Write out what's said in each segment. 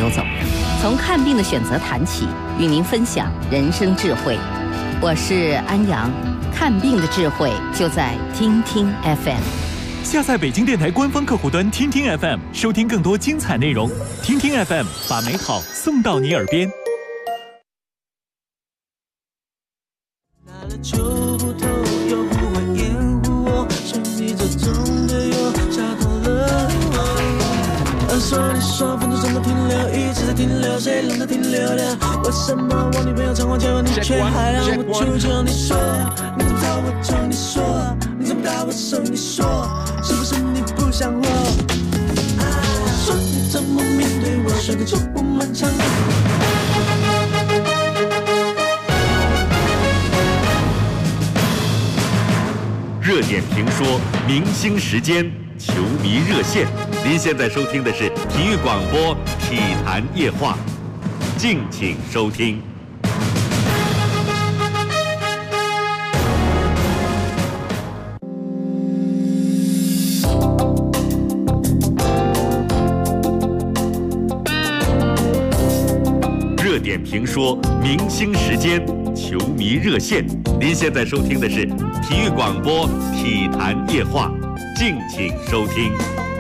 走走，从看病的选择谈起，与您分享人生智慧。我是安阳，看病的智慧就在听听 FM。 下载北京电台官方客户端听听 FM， 收听更多精彩内容。听听 FM， 把美好送到你耳边。 拿了酒不透又不会掩护我，是你这种的又下头了我。说你说分钟真的停留，一直在停留，谁让它停留了？为什么我女朋友常常叫你，却还让我求求你说？你怎么找我求你说？你怎么打我手你说？是不是你不想我？说你怎么面对我？甩个酒不漫长。 热点评说，明星时间，球迷热线。您现在收听的是体育广播《体坛夜话》，敬请收听。热点评说，明星时间，球迷热线。您现在收听的是体育广播《体坛夜话》，敬请收听。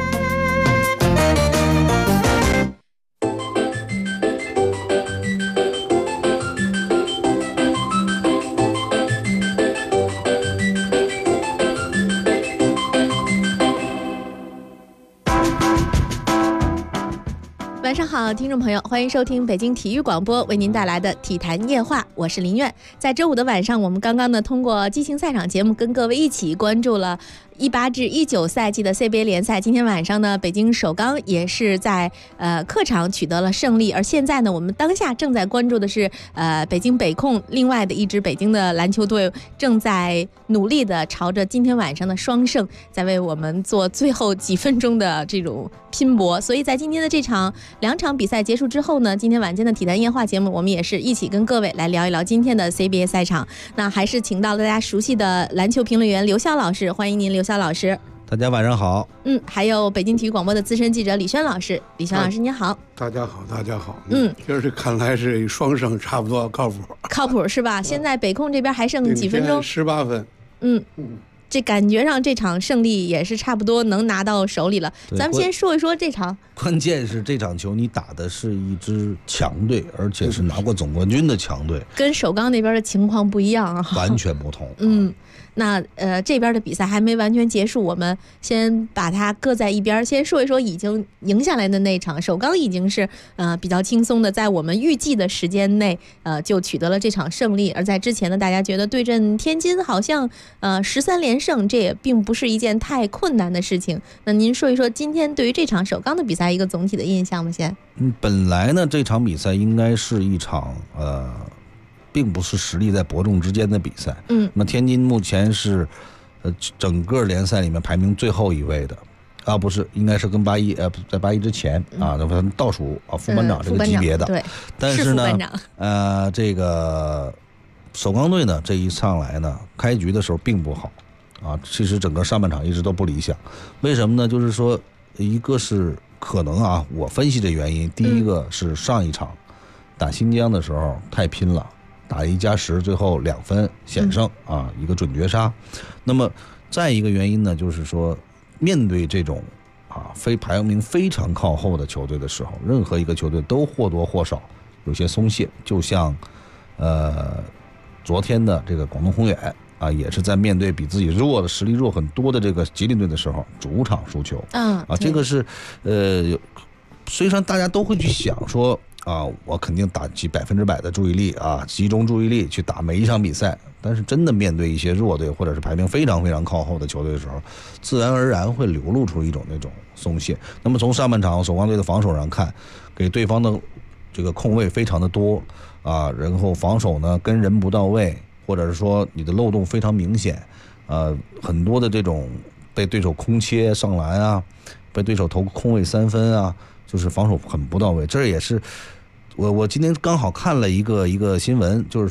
晚上好，听众朋友，欢迎收听北京体育广播为您带来的体坛夜话，我是林苑。在周五的晚上，我们刚刚呢通过激情赛场节目跟各位一起关注了18至19赛季的 CBA 联赛。今天晚上呢，北京首钢也是在客场取得了胜利。而现在呢，我们当下正在关注的是北京北控另外的一支北京的篮球队正在努力的朝着今天晚上的双胜，在为我们做最后几分钟的这种拼搏。所以在今天的这2场比赛结束之后呢，今天晚间的体坛夜话节目，我们也是一起跟各位来聊一聊今天的 CBA 赛场。那还是请到了大家熟悉的篮球评论员刘潇老师，欢迎您，刘潇老师。 大家晚上好。 还有北京体育广播的资深记者李轩老师，李轩老师您好。 大家好，大家好。这是看来是双胜，差不多靠谱。靠谱是吧？现在北控这边还剩几分钟 ？18分。 这感觉上这场胜利也是差不多能拿到手里了。咱们先说一说这场。 关键是这场球你打的是一支强队，而且是拿过总冠军的强队， 跟首钢那边的情况不一样啊， 完全不同。 那这边的比赛还没完全结束，我们先把它搁在一边，先说一说已经赢下来的那场。首钢已经是比较轻松的，在我们预计的时间内就取得了这场胜利。而在之前呢，大家觉得对阵天津好像13连胜，这也并不是一件太困难的事情。那您说一说今天对于这场首钢的比赛一个总体的印象吗？先。 本来呢这场比赛应该是一场并不是实力在伯仲之间的比赛。那么天津目前是整个联赛里面排名最后一位的不是，应该是跟81在81之前倒数副班长这个级别的。 对， 但是呢这个首钢队呢这一上来呢开局的时候并不好其实整个上半场一直都不理想。为什么呢？就是说一个是可能我分析的原因，第一个是上一场打新疆的时候太拼了，打1+10，最后2分险胜一个准绝杀。那么再一个原因呢，就是说面对这种非排名非常靠后的球队的时候，任何一个球队都或多或少有些松懈。就像昨天的这个广东宏远也是在面对比自己弱的实力弱很多的这个吉林队的时候，主场输球。这个是虽然大家都会去想说我肯定打起100%的注意力集中注意力去打每一场比赛，但是真的面对一些弱队或者是排名非常非常靠后的球队的时候，自然而然会流露出一种那种松懈。那么从上半场首钢队的防守上看，给对方的这个空位非常的多然后防守呢跟人不到位，或者是说你的漏洞非常明显，很多的这种被对手空切上篮被对手投空位3分就是防守很不到位。这也是我今天刚好看了一个新闻，就是说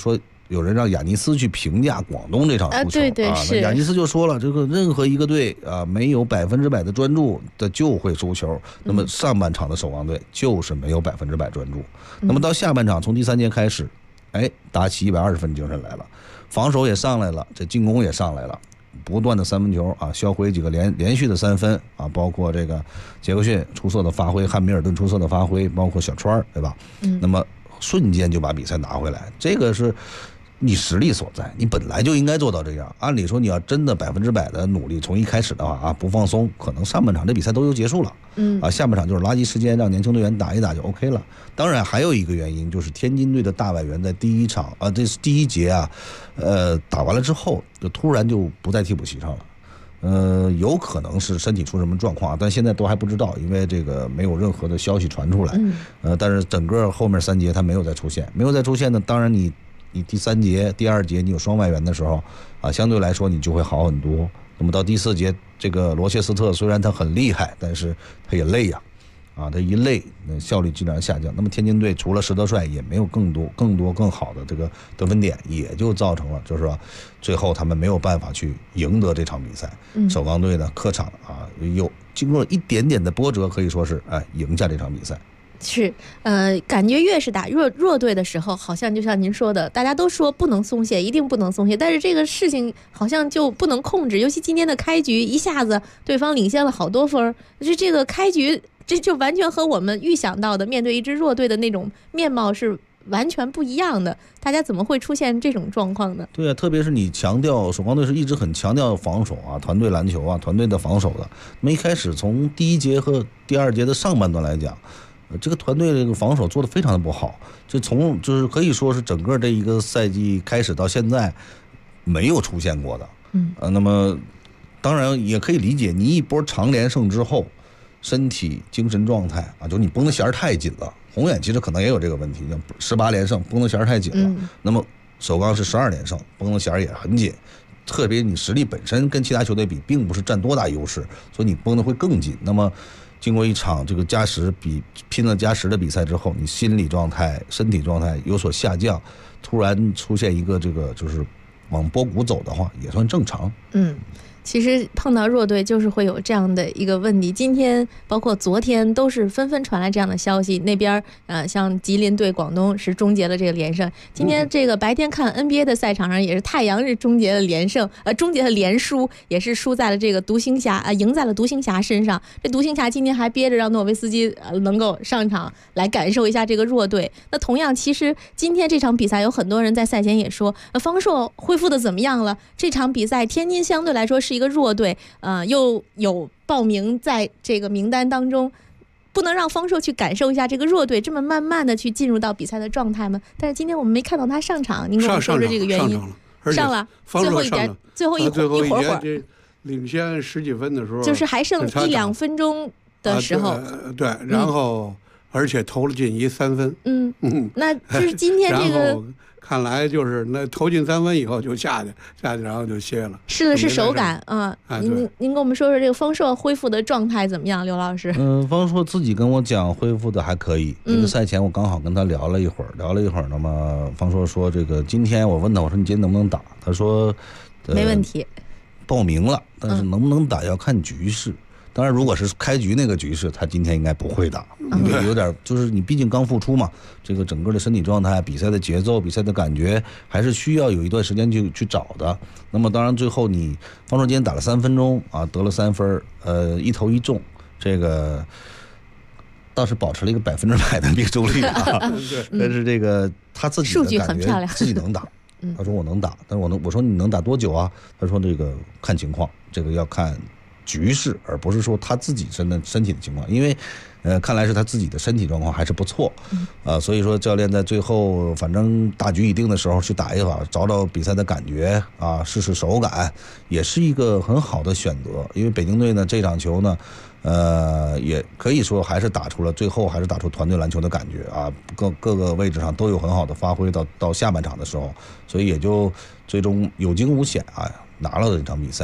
有人让雅尼斯去评价广东这场足球是那雅尼斯就说了，这个任何一个队没有100%的专注的就会输球。那么上半场的守望队就是没有100%专注。那么到下半场从第3节开始，打起120分精神来了，防守也上来了，这进攻也上来了。不断的3分球销毁几个连续的3分包括这个杰克逊出色的发挥，汉密尔顿出色的发挥，包括小川，对吧？那么瞬间就把比赛拿回来，这个是你实力所在，你本来就应该做到这样。按理说你要真的100%的努力，从一开始的话不放松，可能上半场这比赛都结束了。下半场就是垃圾时间，让年轻队员打一打就 OK 了。当然还有一个原因就是天津队的大外援在第一场这是第1节打完了之后就突然就不在替补席上了。有可能是身体出什么状况，但现在都还不知道，因为这个没有任何的消息传出来。但是整个后面3节他没有再出现，呢，当然你第3节、第2节你有双外援的时候相对来说你就会好很多。那么到第4节，这个罗切斯特虽然他很厉害，但是他也累呀，他一累，那效率自然下降。那么天津队除了石德帅，也没有更好的这个得分点，也就造成了就是说，最后他们没有办法去赢得这场比赛。首钢队呢，客场有经过一点点的波折，可以说是赢下这场比赛。 是，感觉越是打弱队的时候，好像就像您说的，大家都说不能松懈，一定不能松懈，但是这个事情好像就不能控制。尤其今天的开局，一下子对方领先了好多分，这个开局这就完全和我们预想到的面对一支弱队的那种面貌是完全不一样的。大家怎么会出现这种状况呢？ 对特别是你强调首钢队是一直很强调防守团队篮球团队的防守的。那么一开始从第1节和第2节的上半段来讲，这个团队这个防守做得非常的不好，就是可以说是整个这一个赛季开始到现在没有出现过的。那么当然也可以理解，你一波长连胜之后，身体精神状态就你绷得弦太紧了。宏远其实可能也有这个问题，18连胜绷得弦太紧了。那么首钢是12连胜，绷得弦也很紧。特别你实力本身跟其他球队比并不是占多大优势，所以你绷得会更紧。那么经过一场这个拼了加时的比赛之后，你心理状态、身体状态有所下降，突然出现一个这个就是往波谷走的话，也算正常。 其实碰到弱队就是会有这样的一个问题。今天包括昨天都是纷纷传来这样的消息，那边像吉林对广东是终结了这个连胜。今天这个白天看 NBA 的赛场上也是太阳是终结了连胜，终结了连输，也是输在了这个独行侠赢在了独行侠身上。这独行侠今天还憋着让诺维斯基能够上场来感受一下这个弱队。那同样，其实今天这场比赛有很多人在赛前也说，方硕恢复的怎么样了？这场比赛天津相对来说是一个弱队，又有报名在这个名单当中，不能让方硕去感受一下这个弱队这么慢慢的去进入到比赛的状态吗？但是今天我们没看到他上场，您跟我们说说这个原因。上了，最后一节，最后一会儿， 领先10几分的时候， 就是还剩1-2分钟的时候， 对，然后而且投了进1 3分， 那就是今天这个。 看来就是那投进3分以后就下去，然后就歇了。 试的是手感您跟我们说说这个方硕恢复的状态怎么样，刘老师？ 方硕自己跟我讲恢复的还可以。这个赛前我刚好跟他聊了一会儿，那么方硕说这个今天我问他，我说你今天能不能打？他说没问题， 报名了，但是能不能打要看局势。当然如果是开局那个局势他今天应该不会打，有点就是你毕竟刚复出嘛，这个整个的身体状态、比赛的节奏、比赛的感觉还是需要有一段时间去找的。那么当然最后你方硕今天打了3分钟得了3分，一投一中，这个倒是保持了一个100%的命中率但是这个他自己的感觉数据很漂亮， 自己能打他说我能打，但是我说你能打多久啊？他说这个看情况，这个要看局势，而不是说他自己身体的情况，因为看来是他自己的身体状况还是不错，所以说教练在最后反正大局已定的时候去打一把，找比赛的感觉试试手感，也是一个很好的选择。因为北京队呢这场球呢也可以说还是最后还是打出团队篮球的感觉各个位置上都有很好的发挥，到下半场的时候，所以也就最终有惊无险拿了这场比赛。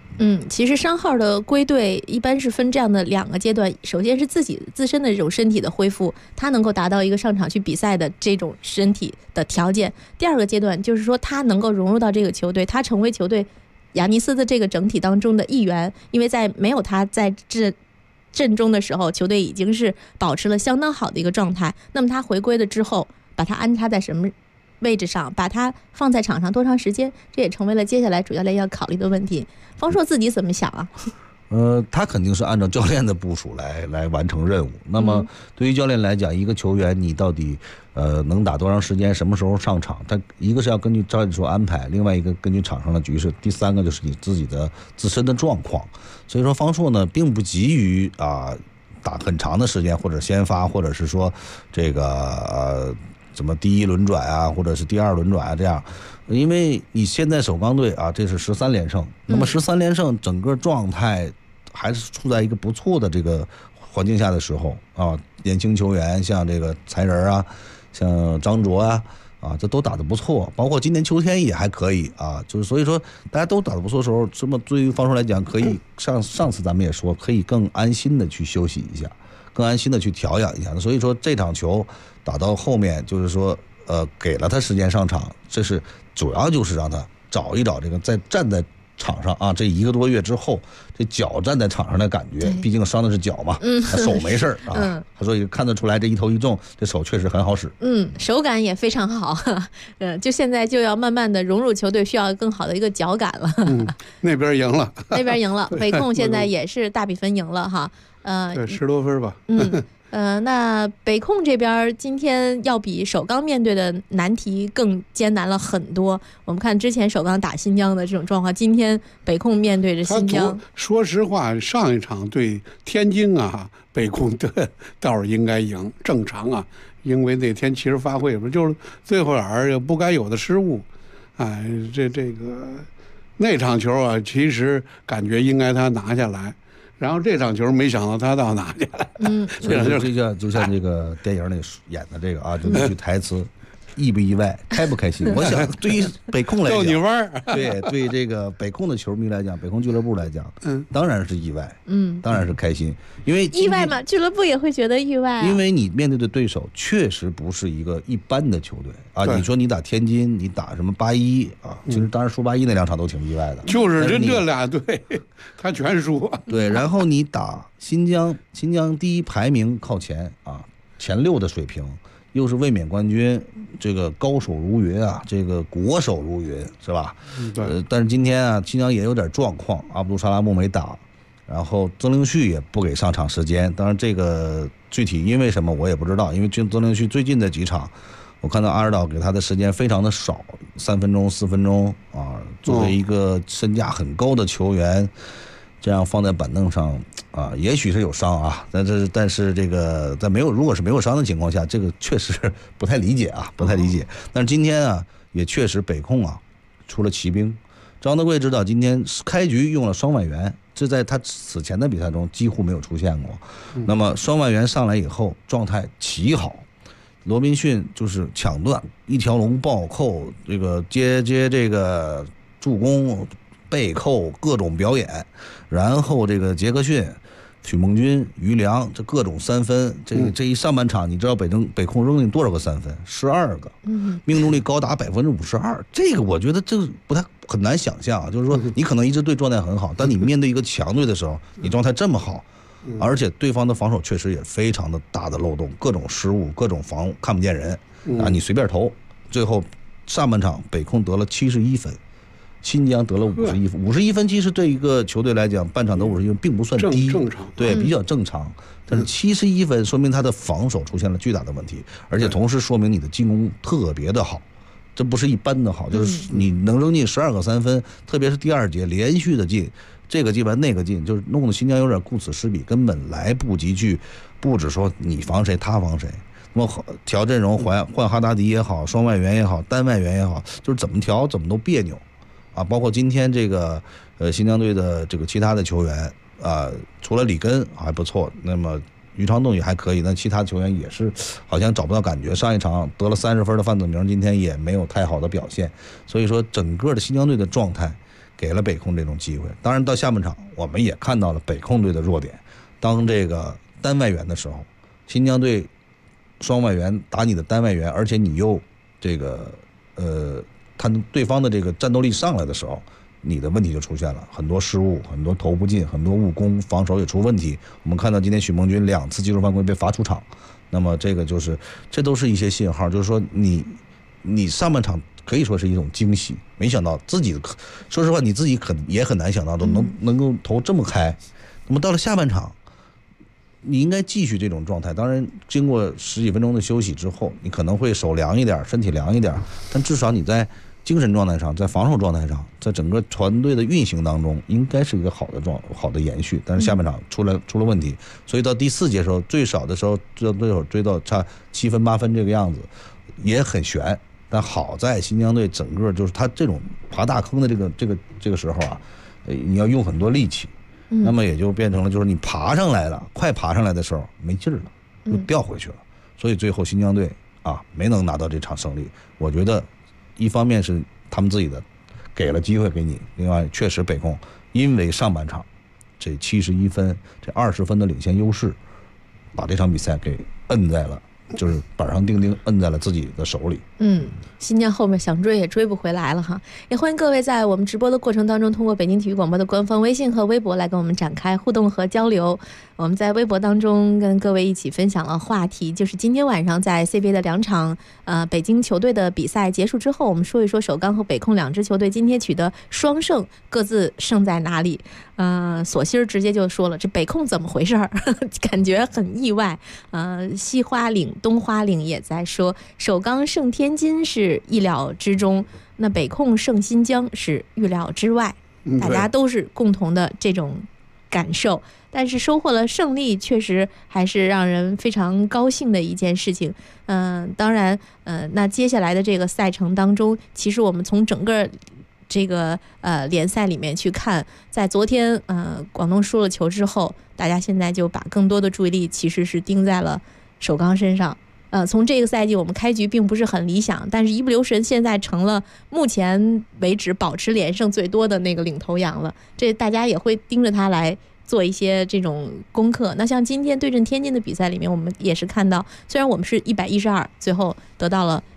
其实伤号的归队一般是分这样的2个阶段，首先是自己自身的这种身体的恢复，他能够达到一个上场去比赛的这种身体的条件。第2个阶段就是说他能够融入到这个球队，他成为球队雅尼斯的这个整体当中的一员，因为在没有他在阵中的时候，球队已经是保持了相当好的一个状态。那么他回归了之后，把他安插在什么位置上，把他放在场上多长时间，这也成为了接下来主教练要考虑的问题。方硕自己怎么想啊？ 他肯定是按照教练的部署来完成任务。那么对于教练来讲，一个球员你到底能打多长时间，什么时候上场，他一个是要根据教练说安排，另外一个根据场上的局势，第3个就是你自己的自身的状况。所以说方硕呢并不急于打很长的时间，或者先发，或者是说这个什么第1轮转啊，或者是第2轮转啊，这样。因为你现在首钢队这是13连胜，那么13连胜整个状态还是处在一个不错的这个环境下的时候年轻球员像这个才人啊，像张卓啊这都打得不错，包括今年秋天也还可以就是所以说大家都打得不错的时候，这么对于方硕来讲，可以上次咱们也说，可以更安心的去休息一下，更安心的去调养一下。所以说这场球打到后面，就是说给了他时间上场，这是主要就是让他找一找这个站在场上这1个多月之后，这脚站在场上的感觉，毕竟伤的是脚嘛，手没事他说也看得出来，这一投一中，这手确实很好使， 手感也非常好，就现在就要慢慢的融入球队，需要更好的一个脚感了。 那边赢了， 北控现在也是大比分赢了哈， 对，10多分吧。 那北控这边今天要比首钢面对的难题更艰难了很多。我们看之前首钢打新疆的这种状况，今天北控面对着新疆。 说实话，上一场对天津北控倒是应该赢，正常因为那天其实发挥不就是最后有不该有的失误，这个那场球其实感觉应该他拿下来。然后这场球没想到他倒拿下来， 就像这个电影里演的这个就那句台词，意不意外，开不开心？我想对于北控来讲， 逗你玩对这个北控的球迷来讲，北控俱乐部来讲，当然是意外，当然是开心，因为意外嘛，俱乐部也会觉得意外因为你面对的对手确实不是一个一般的球队你说你打天津，你打什么81其实当然输81那2场都挺意外的， 就是这俩队他全输。 对，然后你打新疆第1排名靠前前6的水平，又是卫冕冠军，这个高手如云这个国手如云，是吧？ 对。 但是今天新疆也有点状况，阿卜杜沙拉木没打，然后曾令旭也不给上场时间。当然这个具体因为什么我也不知道，因为曾令旭最近的几场，我看到阿尔岛给他的时间非常的少，3分钟、4分钟作为一个身价很高的球员，这样放在板凳上也许是有伤但是这个在如果是没有伤的情况下，这个确实不太理解不太理解。但是今天也确实北控出了奇兵，张德贵指导今天开局用了双外援，这在他此前的比赛中几乎没有出现过。那么双外援上来以后状态奇好，罗宾逊就是抢断，一条龙暴扣，这个接这个助攻背扣各种表演，然后这个杰克逊、许梦军、于良这各种3分，这一上半场你知道北控扔进多少个3分？12个，命中率高达52%。这个我觉得这很难想象就是说你可能一支队状态很好，但你面对一个强队的时候，你状态这么好，而且对方的防守确实也非常的大的漏洞，各种失误，各种看不见人你随便投，最后上半场北控得了71分。新疆得了51分，51分其实对一个球队来讲，半场得51分并不算低， 正常， 对，比较正常。但是71分说明他的防守出现了巨大的问题，而且同时说明你的进攻特别的好，这不是一般的好，就是你能扔进12个3分，特别是第2节连续的进，这个进完那个进，就是弄得新疆有点顾此失彼，根本来不及去布置说你防谁他防谁。那么调阵容换哈达迪也好，双外援也好，单外援也好，就是怎么调怎么都别扭。包括今天这个新疆队的这个其他的球员除了里根还不错，那么于长栋也还可以，那其他球员也是好像找不到感觉。上一场得了30分的范子铭，今天也没有太好的表现。所以说整个的新疆队的状态给了北控这种机会。当然到下半场我们也看到了北控队的弱点，当这个单外援的时候，新疆队双外援打你的单外援，而且你又这个他对方的这个战斗力上来的时候，你的问题就出现了，很多失误，很多投不进，很多误攻，防守也出问题。我们看到今天许梦军2次技术犯规被罚出场，那么这都是一些信号，就是说你上半场可以说是一种惊喜，没想到自己说实话你自己也很难想到能够投这么开。那么到了下半场，你应该继续这种状态。当然经过10几分钟的休息之后，你可能会手凉一点，身体凉一点，但至少你在精神状态上，在防守状态上，在整个团队的运行当中，应该是一个好的延续。但是下半场出了问题，所以到第4节的时候，最少的时候对手追到差7分8分这个样子，也很悬。但好在新疆队整个就是他这种爬大坑的这个时候啊，你要用很多力气，那么也就变成了就是你爬上来了，快爬上来的时候没劲儿了，就掉回去了。所以最后新疆队啊没能拿到这场胜利。我觉得一方面是他们自己的给了机会给你，另外确实北控因为上半场这71分这20分的领先优势，把这场比赛给摁在了就是板上钉钉摁在了自己的手里。 新疆后面想追也追不回来了哈。也欢迎各位在我们直播的过程当中，通过北京体育广播的官方微信和微博来跟我们展开互动和交流。我们在微博当中跟各位一起分享了话题，就是今天晚上在 CBA 的2场北京球队的比赛结束之后，我们说一说首钢和北控2支球队今天取得双胜，各自胜在哪里。索性直接就说了，这北控怎么回事儿感觉很意外。西花岭东花岭也在说，首钢胜天津是意料之中，那北控胜新疆是预料之外，大家都是共同的这种感受。但是收获了胜利，确实还是让人非常高兴的一件事情。当然那接下来的这个赛程当中，其实我们从整个这个联赛里面去看，在昨天广东输了球之后，大家现在就把更多的注意力其实是盯在了首钢身上。从这个赛季我们开局并不是很理想，但是一不留神现在成了目前为止保持连胜最多的那个领头羊了，这大家也会盯着他来做一些这种功课。那像今天对阵天津的比赛里面，我们也是看到，虽然我们是112最后得到了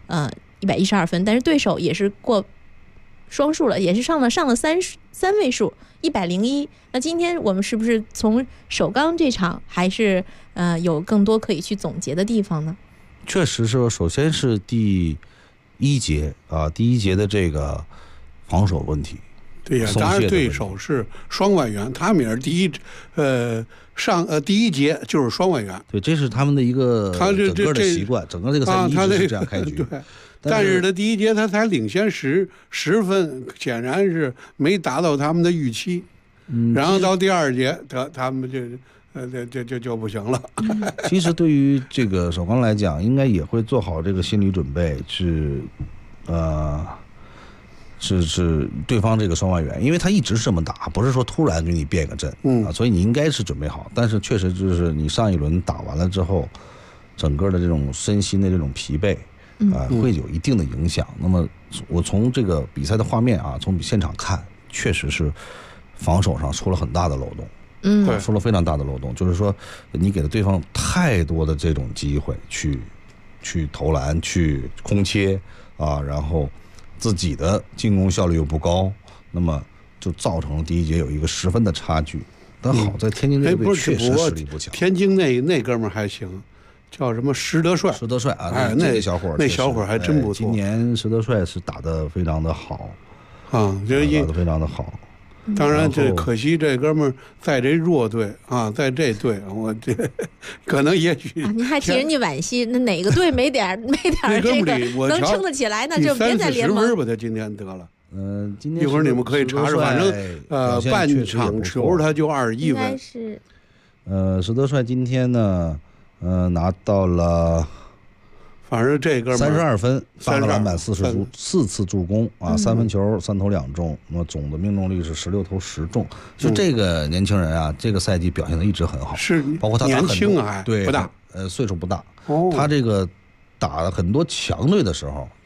112分，但是对手也是过双数了，也是上了三位数101。那今天我们是不是从首钢这场还是有更多可以去总结的地方呢？ 确实是，首先是第一节的这个防守问题。 对呀，当然对手是双外援，他们也是第一节就是双外援。 对，这是他们的一个整个的习惯，整个这个赛季一直是这样开局。 对，但是他第一节他才领先10分，显然是没达到他们的预期。然后到第2节，他们就不行了。 其实对于这个首钢来讲，应该也会做好这个心理准备，是对方这个双外援，因为他一直这么打，不是说突然给你变个阵所以你应该是准备好。但是确实就是你上一轮打完了之后，整个的这种身心的这种疲惫会有一定的影响。那么我从这个比赛的画面从现场看，确实是防守上出了很大的漏洞。出了非常大的漏洞，就是说你给了对方太多的这种机会去投篮，去空切然后自己的进攻效率又不高，那么就造成了第一节有一个10分的差距。但好在天津那队确实实力不强。 天津那哥们儿还行，叫什么石德帅那小伙还真不错。 今年石德帅是打得非常的好打得非常的好。 当然，这可惜这哥们儿在这弱队在这队，我这可能也许您还替人家惋惜，那哪个队没点这个能撑得起来，那就别再联盟。 30分吧，他今天得了。 今天一会儿你们可以查查，反正半场球他就21分。 是石德帅今天呢，拿到了。 反正这哥们 32分，8个篮板，4次助攻3分球3投2中，那么总的命中率是16投10中。就这个年轻人这个赛季表现的一直很好， 是包括他年轻对不大， 岁数不大。他这个打了很多强队的时候，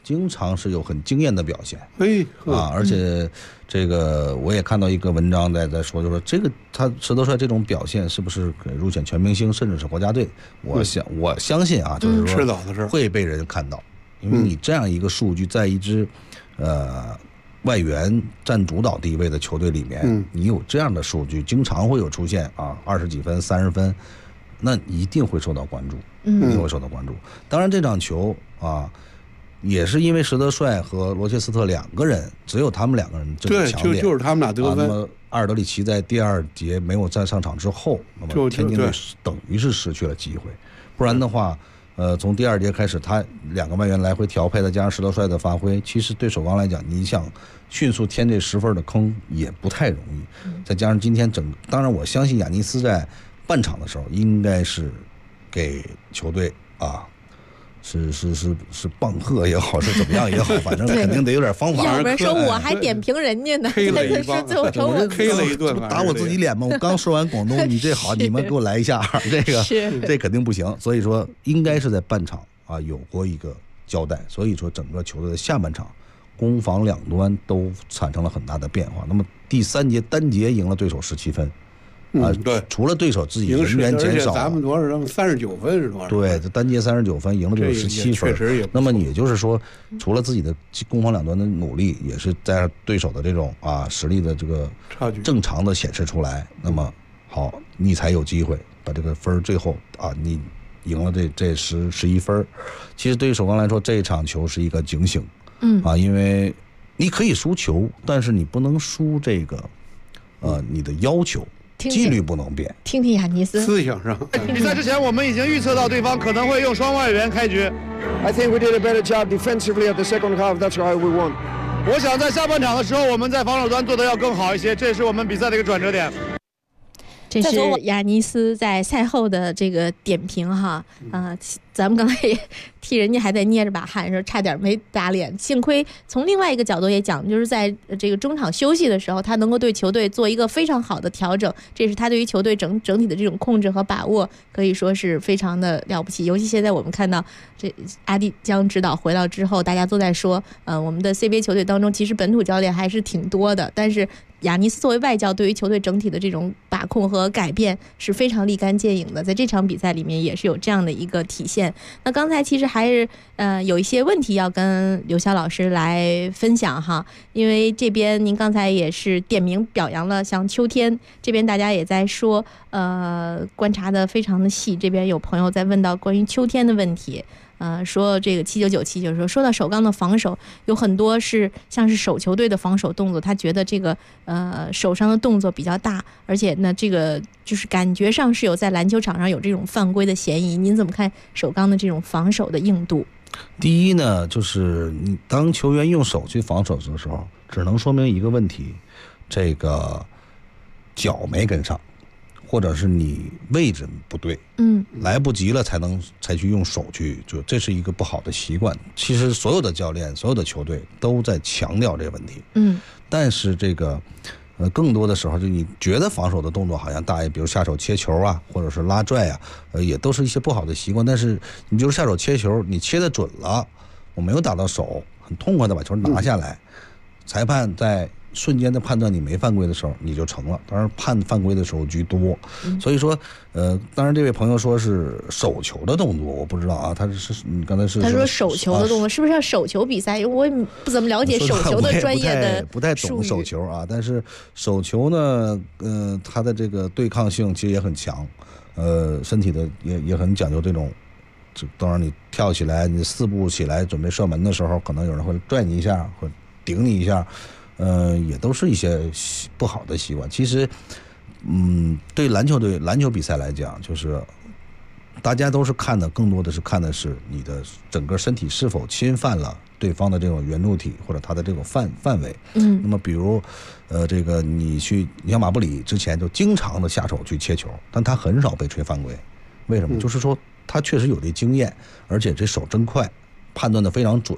经常是有很惊艳的表现。而且这个我也看到一个文章在说，就说这个他石德帅这种表现是不是入选全明星，甚至是国家队？我相信啊，就是说会被人看到，因为你这样一个数据在一支外援占主导地位的球队里面，你有这样的数据，经常会有出现啊20几分、30分，那一定会受到关注，一定会受到关注。当然这场球啊，也是因为石德帅和罗切斯特两个人，只有他们两个人这个强点， 就是他们俩得分。 那么阿尔德里奇在第2节没有再上场之后，那么天津队等于是失去了机会，不然的话。从第2节开始，他2个外援来回调配，再加上石德帅的发挥，其实对首钢来讲，你想迅速填这10分的坑也不太容易。再加上今天当然我相信亚尼斯在半场的时候应该是给球队啊，是棒喝也好，是怎么样也好，反正肯定得有点方法。 要不然说我还点评人家呢， 黑了一帮， 我 K 了一顿， 打我自己脸吗？我刚说完广东，你这好，你们给我来一下，这肯定不行。所以说，应该是在半场啊有过一个交代。所以说，整个球队的下半场，攻防两端都产生了很大的变化。那么第3节单节赢了对手17分。 对， 除了对手自己人员减少， 咱们多少人39分是多少？ 对，这单节39分赢了对手17分， 确实也。 那么也就是说，除了自己的攻防两端的努力，也是在对手的这种实力的这个差距正常的显示出来。那么好，你才有机会把这个分最后你赢了这11分。其实对于首钢来说，这场球是一个警醒，因为你可以输球，但是你不能输这个你的要求。纪律不能变。 听听亚尼斯。 思想上。 比赛之前，我们已经预测到对方可能会用双外援开局。 I think we did a better job defensively at the second half. That's why we won. 我想在下半场的时候，我们在防守端做得要更好一些，这也是我们比赛的一个转折点。 这是亚尼斯在赛后的这个点评哈，咱们刚才也替人家还在捏着把汗，说差点没打脸。幸亏从另外一个角度也讲，就是在这个中场休息的时候，他能够对球队做一个非常好的调整，这是他对于球队整体的这种控制和把握，可以说是非常的了不起。尤其现在我们看到这阿迪江指导回来之后，大家都在说，我们的 CBA 球队当中其实本土教练还是挺多的，但是亚尼斯作为外教，对于球队整体的这种把控和改变是非常立竿见影的，在这场比赛里面也是有这样的一个体现。那刚才其实还是有一些问题要跟刘潇老师来分享哈，因为这边您刚才也是点名表扬了像秋天，这边大家也在说观察的非常的细，这边有朋友在问到关于秋天的问题。说这个7997就是说到首钢的防守有很多是像是手球队的防守动作，他觉得这个手上的动作比较大，而且呢这个就是感觉上是有在篮球场上有这种犯规的嫌疑。您怎么看首钢的这种防守的硬度？ 第一呢，就是你当球员用手去防守的时候，只能说明一个问题，这个脚没跟上，或者是你位置不对，来不及了才去用手去，就这是一个不好的习惯。其实所有的教练、所有的球队都在强调这个问题，但是这个更多的时候，就你觉得防守的动作好像大爷，比如下手切球啊，或者是拉拽啊，也都是一些不好的习惯。但是你就是下手切球，你切得准了，我没有打到手，很痛快的把球拿下来，裁判在瞬间的判断你没犯规的时候，你就成了。当然判犯规的时候居多，所以说当然这位朋友说是手球的动作，我不知道啊，你刚才是他说手球的动作，是不是要手球比赛？我也不怎么了解手球的专业的不太懂手球啊。但是手球呢，它的这个对抗性其实也很强，身体的也很讲究这种。当然你跳起来，你4步起来准备射门的时候，可能有人会拽你一下，或顶你一下。也都是一些不好的习惯。其实，对篮球比赛来讲，就是大家都是更多的是看的是你的整个身体是否侵犯了对方的这种圆柱体或者他的这种范围。那么比如，这个你像马布里之前就经常的下手去切球，但他很少被吹犯规。为什么？就是说他确实有这经验，而且这手真快，判断的非常准。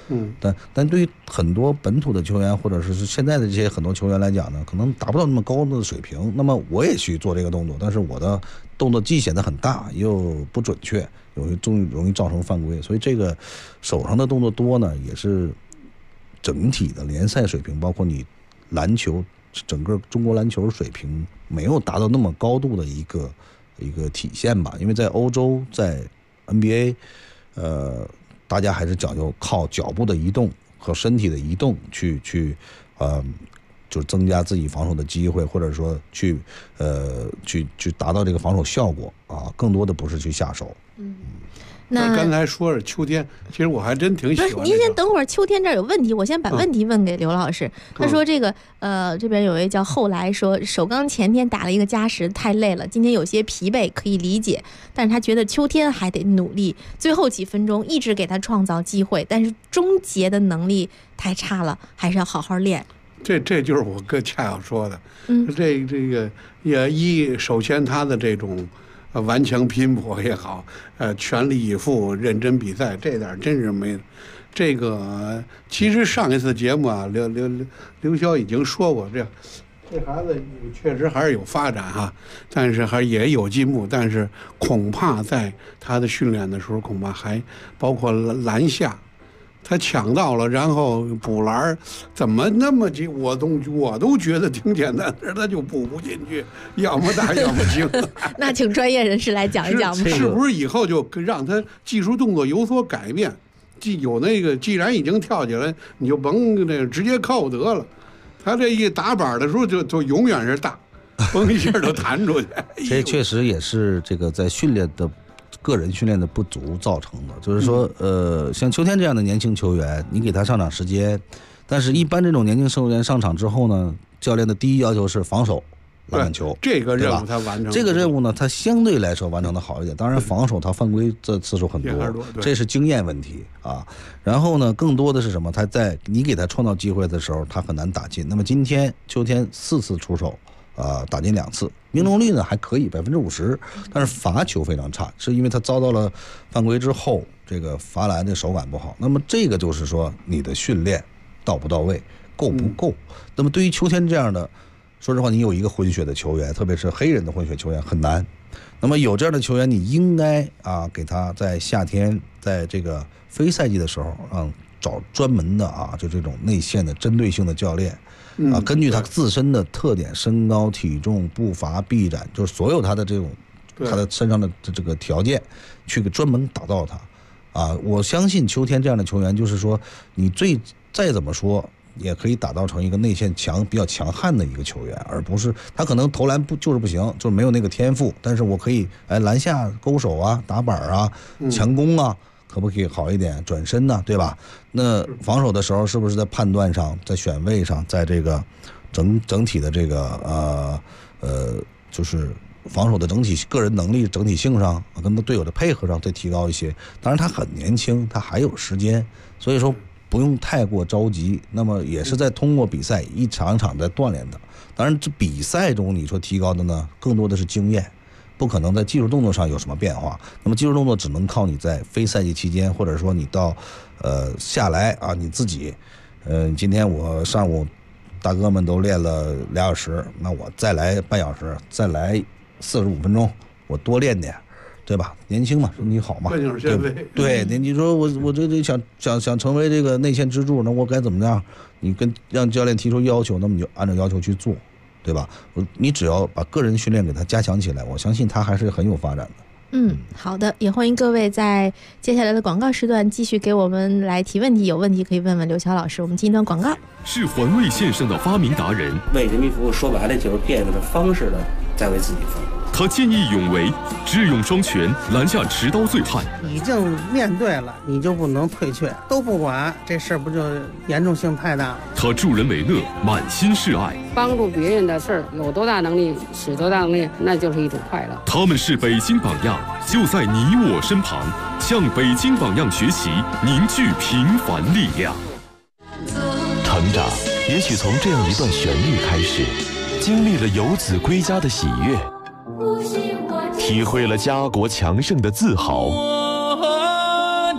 但对于很多本土的球员或者是现在的这些很多球员来讲呢，可能达不到那么高的水平。那么我也去做这个动作，但是我的动作既显得很大，又不准确，容易造成犯规。所以这个手上的动作多呢，也是整体的联赛水平，包括你篮球整个中国篮球水平没有达到那么高度的一个体现吧。因为在欧洲，在 NBA，大家还是讲究靠脚步的移动和身体的移动去就增加自己防守的机会，或者说去达到这个防守效果啊，更多的不是去下手。 那刚才说是秋天，其实我还真挺喜欢。 不是，您先等会儿，秋天这儿有问题，我先把问题问给刘老师。他说这个这边有位叫后来说，首钢前天打了一个加时，太累了，今天有些疲惫，可以理解，但是他觉得秋天还得努力，最后几分钟一直给他创造机会，但是终结的能力太差了，还是要好好练。 这就是我跟恰要说的，这个首先他的这种顽强拼搏也好，全力以赴认真比赛，这点真是没。这个其实上一次节目啊，刘潇已经说过，这孩子确实还是有发展哈，但是还也有进步，但是恐怕在他的训练的时候，恐怕还包括篮下。他抢到了，然后补篮，怎么那么急？我都觉得挺简单，但是他就补不进去，要么大要么轻。 那请专业人士来讲一讲吧。 是不是以后就让他技术动作有所改变？既然已经跳起来，你就甭那个直接扣得了。他这一打板的时候就永远是大，嘣一下就弹出去。 这确实也是这个在个人训练的不足造成的，就是说，像秋天这样的年轻球员，你给他上场时间，但是一般这种年轻球员上场之后呢，教练的第一要求是防守篮板球， 这个任务他完成。 这个任务呢，他相对来说完成的好一点，当然防守他犯规的次数很多，这是经验问题啊。然后呢，更多的是什么？他在你给他创造机会的时候，他很难打进。那么今天秋天4次出手。打进2次，命中率呢还可以50%，但是罚球非常差，是因为他遭到了犯规之后，这个罚篮的手感不好。那么这个就是说你的训练到不到位，够不够？那么对于秋天这样的，说实话，你有一个混血的球员，特别是黑人的混血球员很难。那么有这样的球员，你应该给他在夏天，在这个非赛季的时候，找专门的就这种内线的针对性的教练。根据他自身的特点，身高、体重、步伐、臂展，就是所有他的这种他的身上的这个条件，去专门打造他。我相信秋天这样的球员，就是说你再怎么说，也可以打造成一个内线比较强悍的一个球员，而不是他可能投篮就是不行，就是没有那个天赋，但是我可以篮下勾手打板强攻可不可以好一点？转身呢，对吧？那防守的时候，是不是在判断上、在选位上、在这个整体的这个就是防守的整体个人能力整体性上，跟队友的配合上再提高一些？当然，他很年轻，他还有时间，所以说不用太过着急。那么也是在通过比赛一场一场在锻炼的。当然，这比赛中你说提高的呢，更多的是经验。不可能在技术动作上有什么变化，那么技术动作只能靠你在非赛季期间，或者说你到下来你自己，今天我上午大哥们都练了2小时，那我再来半小时，再来45分钟，我多练点，对吧？年轻嘛，身体好嘛，对，你说我这想成为这个内线支柱，那我该怎么样？你让教练提出要求，那么你就按照要求去做。对吧？你只要把个人训练给他加强起来，我相信他还是很有发展的。 好的，也欢迎各位在接下来的广告时段继续给我们来提问题，有问题可以问问刘乔老师。我们进一段广告。 是环卫线上的发明达人， 为人民服务，说白了就是变着方式的在为自己服务。 他见义勇为，智勇双全，拦下持刀醉汉。 已经面对了，你就不能退却，都不管，这事儿不就严重性太大了？ 他助人为乐，满心是爱， 帮助别人的事儿，有多大能力使多大能力，那就是一种快乐。 他们是北京榜样，就在你我身旁，向北京榜样学习，凝聚平凡力量。 成长也许从这样一段旋律开始，经历了游子归家的喜悦，体会了家国强盛的自豪，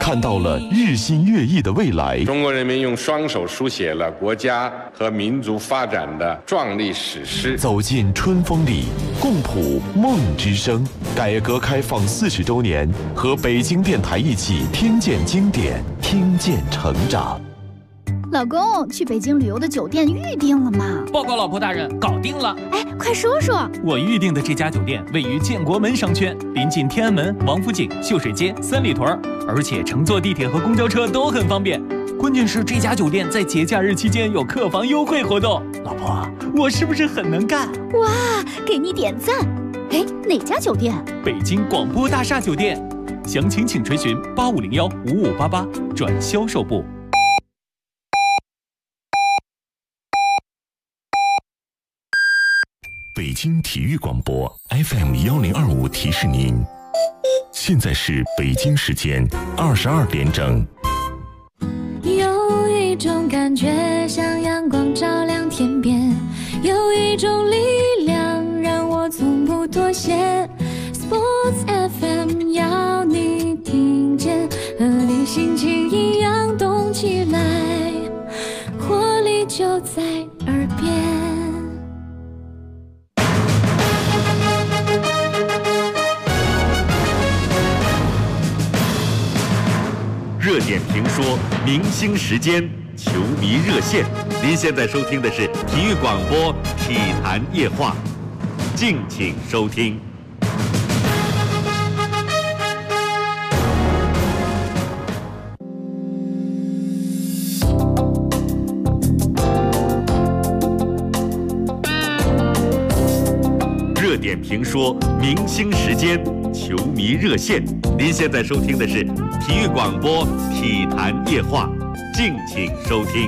看到了日新月异的未来。 中国人民用双手书写了国家和民族发展的壮丽史诗。 走进春风里，共谱梦之声。改革开放40周年，和北京电台一起听见经典，听见成长。 老公，去北京旅游的酒店预定了吗？ 报告老婆大人，搞定了。 哎，快说说。 我预定的这家酒店位于建国门商圈，临近天安门、王府井、秀水街、三里屯，而且乘坐地铁和公交车都很方便。关键是这家酒店在节假日期间有客房优惠活动。老婆，我是不是很能干？ 哇，给你点赞。哎，哪家酒店？ 北京广播大厦酒店。详情请垂询8501-5588转销售部。 北京体育广播 FM1025提示您，现在是北京时间22点整。 有一种感觉像阳光照亮天边，有一种力量让我从不妥协。Sports FM 要你听见，和你心情一样动起来，活力就在耳边。 热点评说，明星时间，球迷热线。您现在收听的是体育广播体坛夜话，敬请收听。热点评说，明星时间，球迷热线。您现在收听的是体育广播体坛夜话，敬请收听。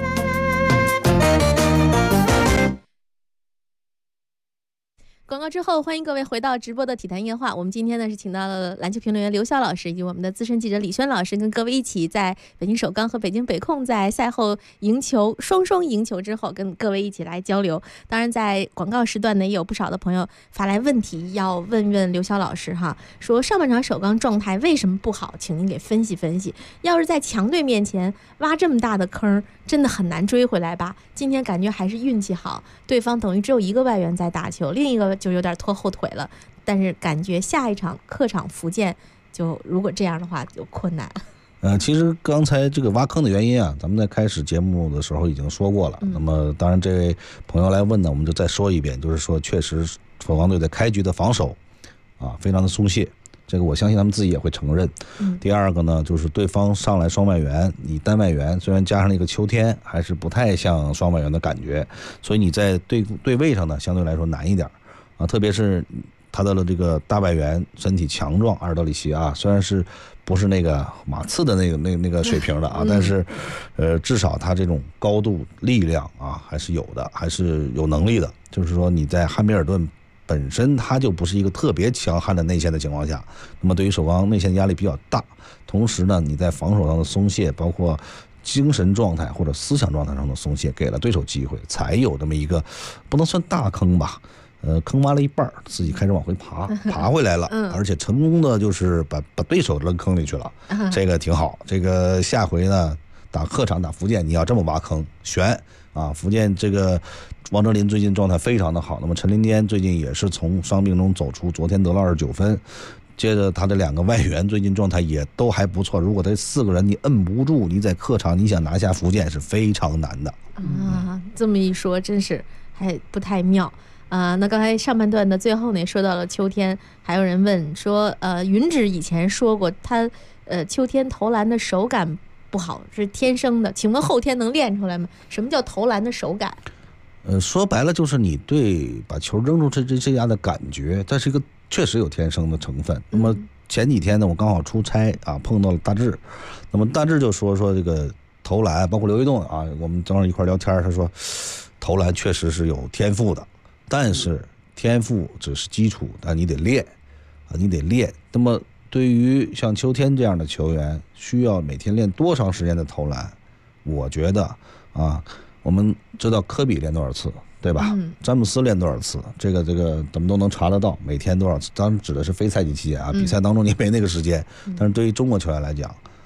广告之后，欢迎各位回到直播的体坛夜话。我们今天呢是请到了篮球评论员刘潇老师以及我们的资深记者李轩老师，跟各位一起在北京首钢和北京北控在赛后赢球双赢球之后，跟各位一起来交流。当然，在广告时段呢，也有不少的朋友发来问题要问刘潇老师哈，说上半场首钢状态为什么不好，请您给分析分析。要是在强队面前挖这么大的坑，真的很难追回来吧？今天感觉还是运气好，对方等于只有一个外援在打球，另一个就有点拖后腿了，但是感觉下一场客场福建就如果这样的话就困难。 其实刚才这个挖坑的原因啊，咱们在开始节目的时候已经说过了。那么当然这位朋友来问呢，我们就再说一遍，就是说确实首钢队在开局的防守啊非常的松懈，这个我相信他们自己也会承认。第二个呢，就是对方上来双外援，你单外援虽然加上了一个秋天，还是不太像双外援的感觉，所以你在对位上呢相对来说难一点啊，特别是他的这个大外援身体强壮，阿尔德里奇啊，虽然是不是那个马刺的那个水平的啊，但是至少他这种高度力量啊还是有的，还是有能力的。就是说你在汉密尔顿本身他就不是一个特别强悍的内线的情况下，那么对于首钢内线压力比较大，同时呢你在防守上的松懈，包括精神状态或者思想状态上的松懈，给了对手机会，才有这么一个不能算大坑吧，坑挖了一半，自己开始往回爬回来了，而且成功的就是把对手扔坑里去了，这个挺好。这个下回呢打客场打福建，你要这么挖坑悬啊！福建这个王哲林最近状态非常的好，那么陈林坚最近也是从伤病中走出，昨天得了29分。接着他的2个外援最近状态也都还不错，如果这4个人你摁不住，你在客场你想拿下福建是非常难的啊。这么一说真是还不太妙啊。那刚才上半段的最后呢，说到了秋天，还有人问说云芷以前说过他秋天投篮的手感不好是天生的，请问后天能练出来吗？什么叫投篮的手感？ 说白了就是你对把球扔出这样的感觉，这是一个确实有天生的成分。那么前几天呢，我刚好出差啊，碰到了大志，那么大志就说这个投篮，包括刘一栋啊，我们正好一块聊天，他说投篮确实是有天赋的，但是天赋只是基础，但你得练啊，你得练。那么对于像秋天这样的球员，需要每天练多长时间的投篮？我觉得啊，我们知道科比练多少次，对吧？詹姆斯练多少次？这个怎么都能查得到，每天多少次？当然指的是非赛季期间啊，比赛当中你没那个时间。但是对于中国球员来讲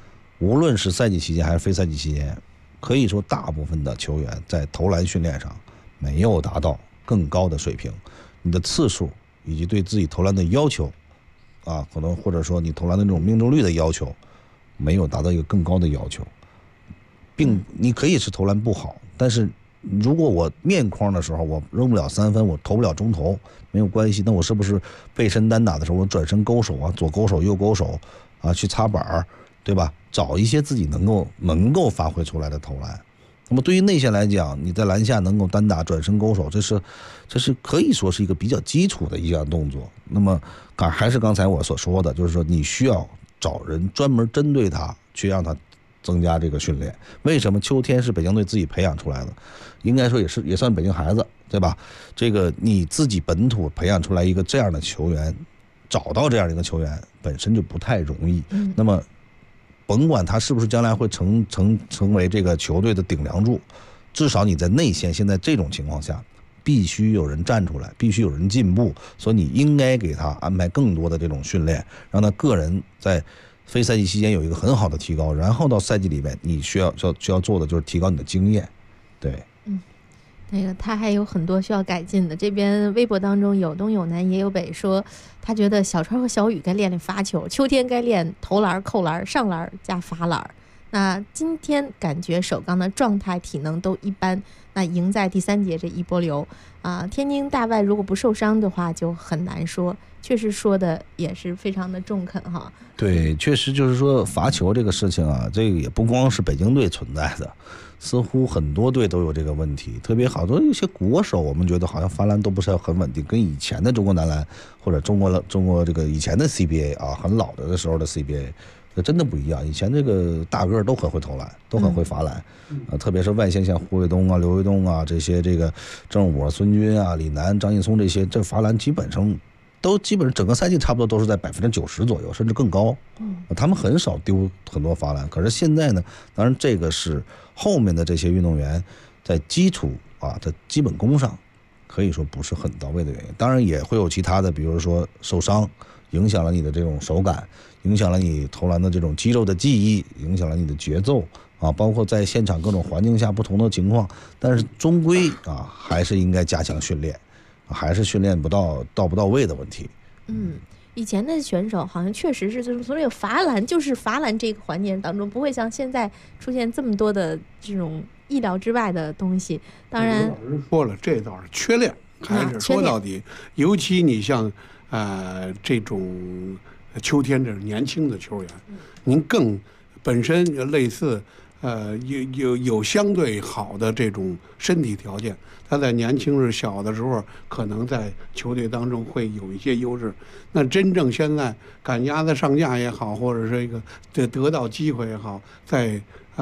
无论是赛季期间还是非赛季期间，可以说大部分的球员在投篮训练上没有达到更高的水平，你的次数以及对自己投篮的要求啊，可能或者说你投篮的这种命中率的要求没有达到一个更高的要求，并你可以是投篮不好，但是如果我面框的时候我扔不了3分，我投不了中投没有关系，那我是不是背身单打的时候我转身勾手啊，左勾手右勾手啊，去擦板，对吧？找一些自己能够发挥出来的投篮。那么对于内线来讲，你在篮下能够单打转身勾手，这是可以说是一个比较基础的一项动作。那么还是刚才我所说的，就是说你需要找人专门针对他，去让他增加这个训练。为什么秋天是北京队自己培养出来的？应该说也算北京孩子，对吧？这个你自己本土培养出来一个这样的球员，找到这样一个球员本身就不太容易。那么甭管他是不是将来会成为这个球队的顶梁柱，至少你在内线现在这种情况下，必须有人站出来，必须有人进步，所以你应该给他安排更多的这种训练，让他个人在非赛季期间有一个很好的提高，然后到赛季里面你需要做的就是提高你的经验。对， 那个他还有很多需要改进的。这边微博当中有东有南也有北，说他觉得小川和小雨该练练发球，秋天该练投篮、扣篮、上篮加罚篮。那今天感觉首钢的状态体能都一般，那赢在第3节这一波流啊，天津大外如果不受伤的话就很难说，确实说的也是非常的中肯哈。 对，确实就是说罚球这个事情啊，这个也不光是北京队存在的，似乎很多队都有这个问题，特别好多有些国手，我们觉得好像罚篮都不是很稳定，跟以前的中国男篮或者中国这个以前的 CBA 啊，很老的时候的 CBA。真的不一样，以前这个大个都很会投篮，都很会罚篮，特别是外线像胡卫东啊、刘卫东啊这些，这个郑武啊、孙军啊、李楠、张劲松这些，这罚篮基本上整个赛季差不多都是在90%左右，甚至更高。他们很少丢很多罚篮。可是现在呢，当然这个是后面的这些运动员在基础啊的基本功上，可以说不是很到位的原因。当然也会有其他的，比如说受伤，影响了你的这种手感。影响了你投篮的这种肌肉的记忆，影响了你的节奏啊，包括在现场各种环境下不同的情况，但是终归啊还是应该加强训练，还是训练不到位的问题。 以前的选手好像确实是就是所有罚篮就是罚篮这个环节当中，不会像现在出现这么多的这种意料之外的东西。当然， 老师说了，这倒是缺练，还是说到底，尤其你像这种。秋天这是年轻的球员，您更本身类似有相对好的这种身体条件，他在年轻时小的时候可能在球队当中会有一些优势。那真正现在赶鸭子上架也好，或者是一个得到机会也好，在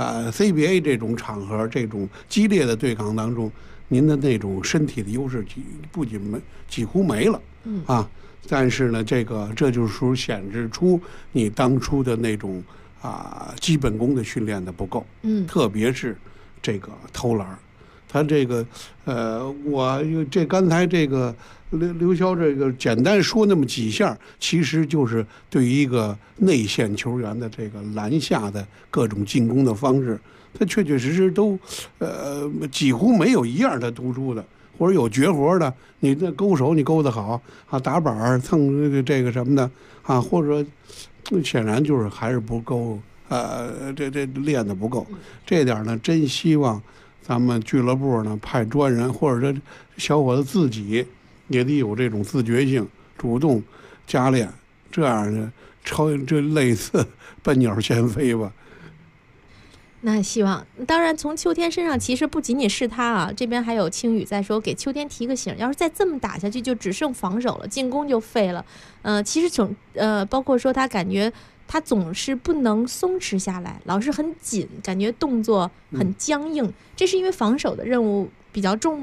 CBA 这种场合这种激烈的对抗当中，您的那种身体的优势几乎没了但是呢，这就是显示出你当初的那种基本功的训练的不够，特别是这个投篮，他这个我刚才这个刘潇这个简单说那么几下，其实就是对于一个内线球员的这个篮下的各种进攻的方式，他确确实实都几乎没有一样他突出的。或者有绝活的，你这勾手你勾得好打板蹭这个什么的或者显然就是还是不够，这练得不够。这点呢，真希望咱们俱乐部呢派专人，或者这小伙子自己也得有这种自觉性，主动加练，这样呢这类似笨鸟先飞吧。 那希望，当然从秋天身上其实不仅仅是他这边还有青雨在说给秋天提个醒，要是再这么打下去就只剩防守了，进攻就废了。其实包括说他感觉他总是不能松弛下来，老是很紧，感觉动作很僵硬，这是因为防守的任务比较重吗？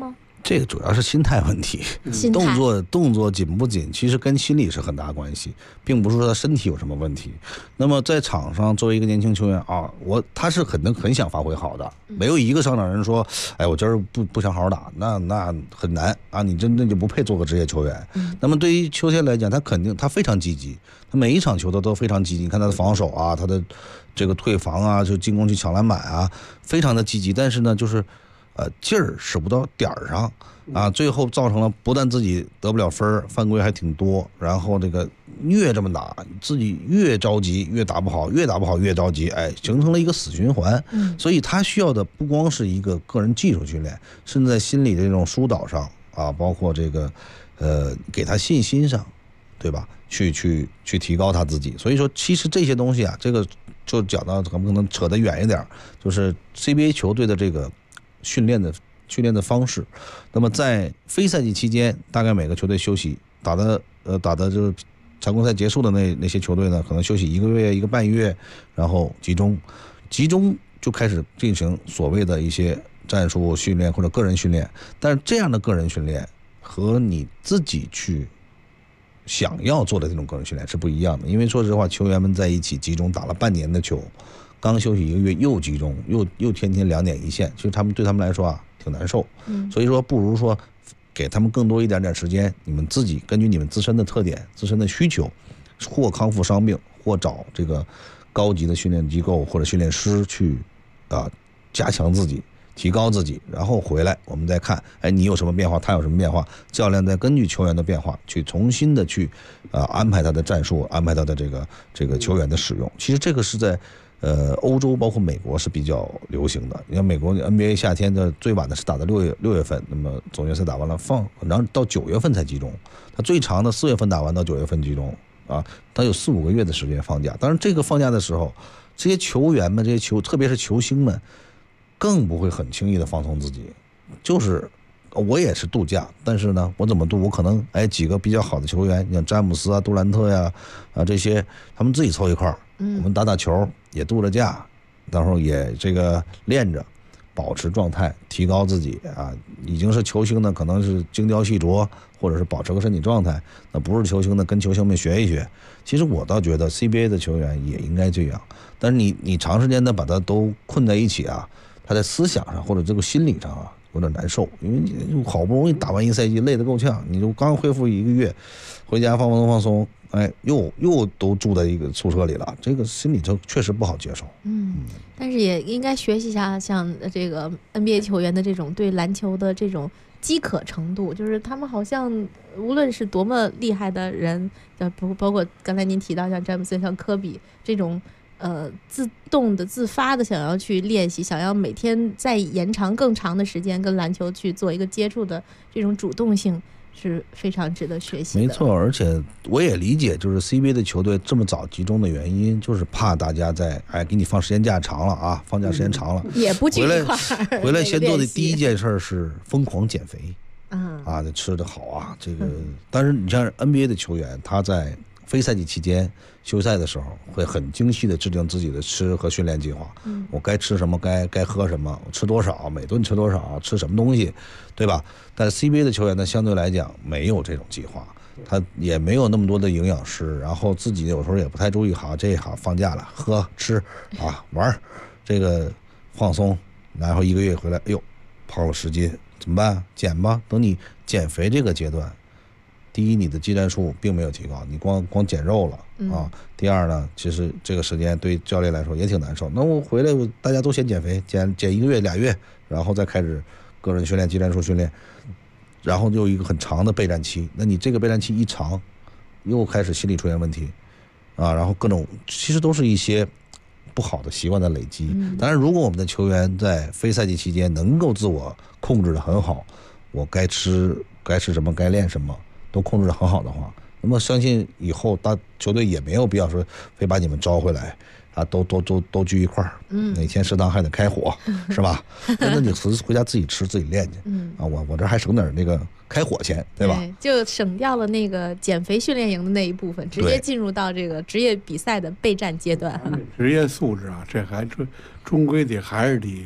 这个主要是心态问题，动作紧不紧，其实跟心理是很大关系，并不是说他身体有什么问题。那么在场上作为一个年轻球员啊，他是很想发挥好的，没有一个上场人说，哎，我今儿不想好好打，那很难啊，你真的就不配做个职业球员。那么对于秋天来讲，他非常积极，他每一场球都非常积极。你看他的防守啊，他的这个退防啊，就进攻去抢篮板啊，非常的积极。但是呢，就是劲儿使不到点儿上啊，最后造成了不但自己得不了分，犯规还挺多，然后这个越这么打，自己越着急越打不好，越打不好越着急，哎，形成了一个死循环。所以他需要的不光是一个个人技术训练，甚至在心理的这种疏导上啊，包括这个给他信心上，对吧？去提高他自己。所以说，其实这些东西啊，这个就讲到可能扯得远一点，就是 CBA 球队的这个训练的方式。那么在非赛季期间，大概每个球队休息，打的就是常规赛结束的那些球队呢，可能休息1个月1个半月，然后集中就开始进行所谓的一些战术训练或者个人训练。但是这样的个人训练和你自己去想要做的这种个人训练是不一样的。因为说实话，球员们在一起集中打了半年的球，刚休息1个月又集中，又天天2点一线，其实对他们来说啊挺难受。所以说不如说给他们更多一点时间，你们自己根据你们自身的特点、自身的需求，或康复伤病，或找这个高级的训练机构或者训练师去加强自己，提高自己，然后回来我们再看，哎，你有什么变化，他有什么变化，教练再根据球员的变化去重新的去安排他的战术，安排他的这个球员的使用。其实这个是在欧洲包括美国是比较流行的。你看美国 NBA 夏天的最晚的是打到6月份，那么总决赛打完了然后到9月份才集中，他最长的4月份打完到9月份集中啊，他有4-5个月的时间放假。当然这个放假的时候，这些球员们特别是球星们更不会很轻易的放松自己，就是我也是度假，但是呢，我怎么度？我可能几个比较好的球员，像詹姆斯啊、杜兰特呀这些，他们自己凑一块儿，我们打球也度着假，到时候也这个练着，保持状态，提高自己啊。已经是球星呢，可能是精雕细琢，或者是保持个身体状态。那不是球星呢，跟球星们学一学。其实我倒觉得 CBA 的球员也应该这样，但是你长时间的把它都困在一起啊，他在思想上或者这个心理上啊有点难受，因为你好不容易打完1赛季，累得够呛，你就刚恢复1个月，回家放松，又都住在一个宿舍里了，这个心理就确实不好接受。 但是也应该学习一下像这个 NBA 球员的这种对篮球的这种饥渴程度，就是他们好像无论是多么厉害的人，包括刚才您提到像詹姆斯、像科比这种自动的自发的想要去练习，想要每天再延长更长的时间跟篮球去做一个接触的这种主动性是非常值得学习的。 没错，而且我也理解，就是 CBA 的球队这么早集中的原因，就是怕大家给你放时间假长了啊，放假时间长了也不聚一块儿， 回来先做的第一件事是疯狂减肥。吃得好啊，这个。但是你像 NBA 的球员，他在非赛季期间休赛的时候会很精细的制定自己的吃和训练计划。我该吃什么，该喝什么，我吃多少，每顿吃多少，吃什么东西，对吧？但是 CBA 的球员呢，相对来讲没有这种计划，他也没有那么多的营养师，然后自己有时候也不太注意，放假了喝吃玩这个放松，然后1个月回来，胖了10斤，怎么办？减吧。等你减肥这个阶段，第一，你的技战术并没有提高，你光减肉了啊。第二呢，其实这个时间对教练来说也挺难受。那我回来，大家都先减肥，减1个月2月，然后再开始个人训练、技战术训练，然后就有一个很长的备战期。那你这个备战期一长，又开始心理出现问题啊，然后各种其实都是一些不好的习惯的累积。当然，如果我们的球员在非赛季期间能够自我控制得很好，我该吃什么，该练什么都控制得很好的话，那么相信以后大球队也没有必要说非把你们招回来啊，都聚一块儿，哪天食堂还得开火，是吧？那你回家自己吃自己练去，我这还省点那个开火钱，对吧？ 对，就省掉了那个减肥训练营的那一部分，直接进入到这个职业比赛的备战阶段。 职业素质啊，这终归还是得